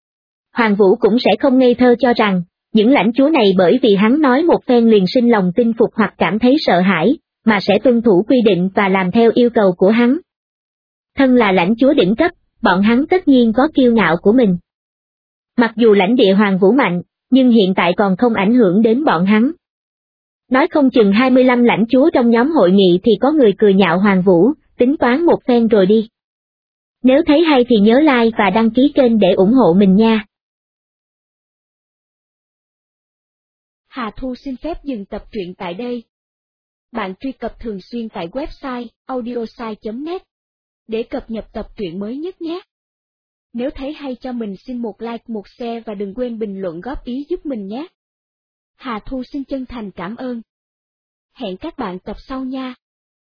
[SPEAKER 2] Hoàng Vũ cũng sẽ không ngây thơ cho rằng, những lãnh chúa này bởi vì hắn nói một phen liền sinh lòng tin phục hoặc cảm thấy sợ hãi, mà sẽ tuân thủ quy định và làm theo yêu cầu của hắn. Thân là lãnh chúa đỉnh cấp, bọn hắn tất nhiên có kiêu ngạo của mình. Mặc dù lãnh địa Hoàng Vũ mạnh, nhưng hiện tại còn không ảnh hưởng đến bọn hắn. Nói không chừng 25 lãnh chúa trong nhóm hội nghị thì có người cười nhạo Hoàng Vũ, tính toán một phen rồi đi. Nếu thấy hay thì nhớ like và đăng ký kênh để ủng hộ mình nha.
[SPEAKER 1] Hà Thu xin phép dừng tập truyện tại đây. Bạn truy cập thường xuyên tại website audiosai.net để cập nhật tập truyện mới nhất nhé. Nếu thấy hay cho mình xin một like, một share và đừng quên bình luận góp ý giúp mình nhé. Hà Thu xin chân thành cảm ơn. Hẹn các bạn tập sau nha.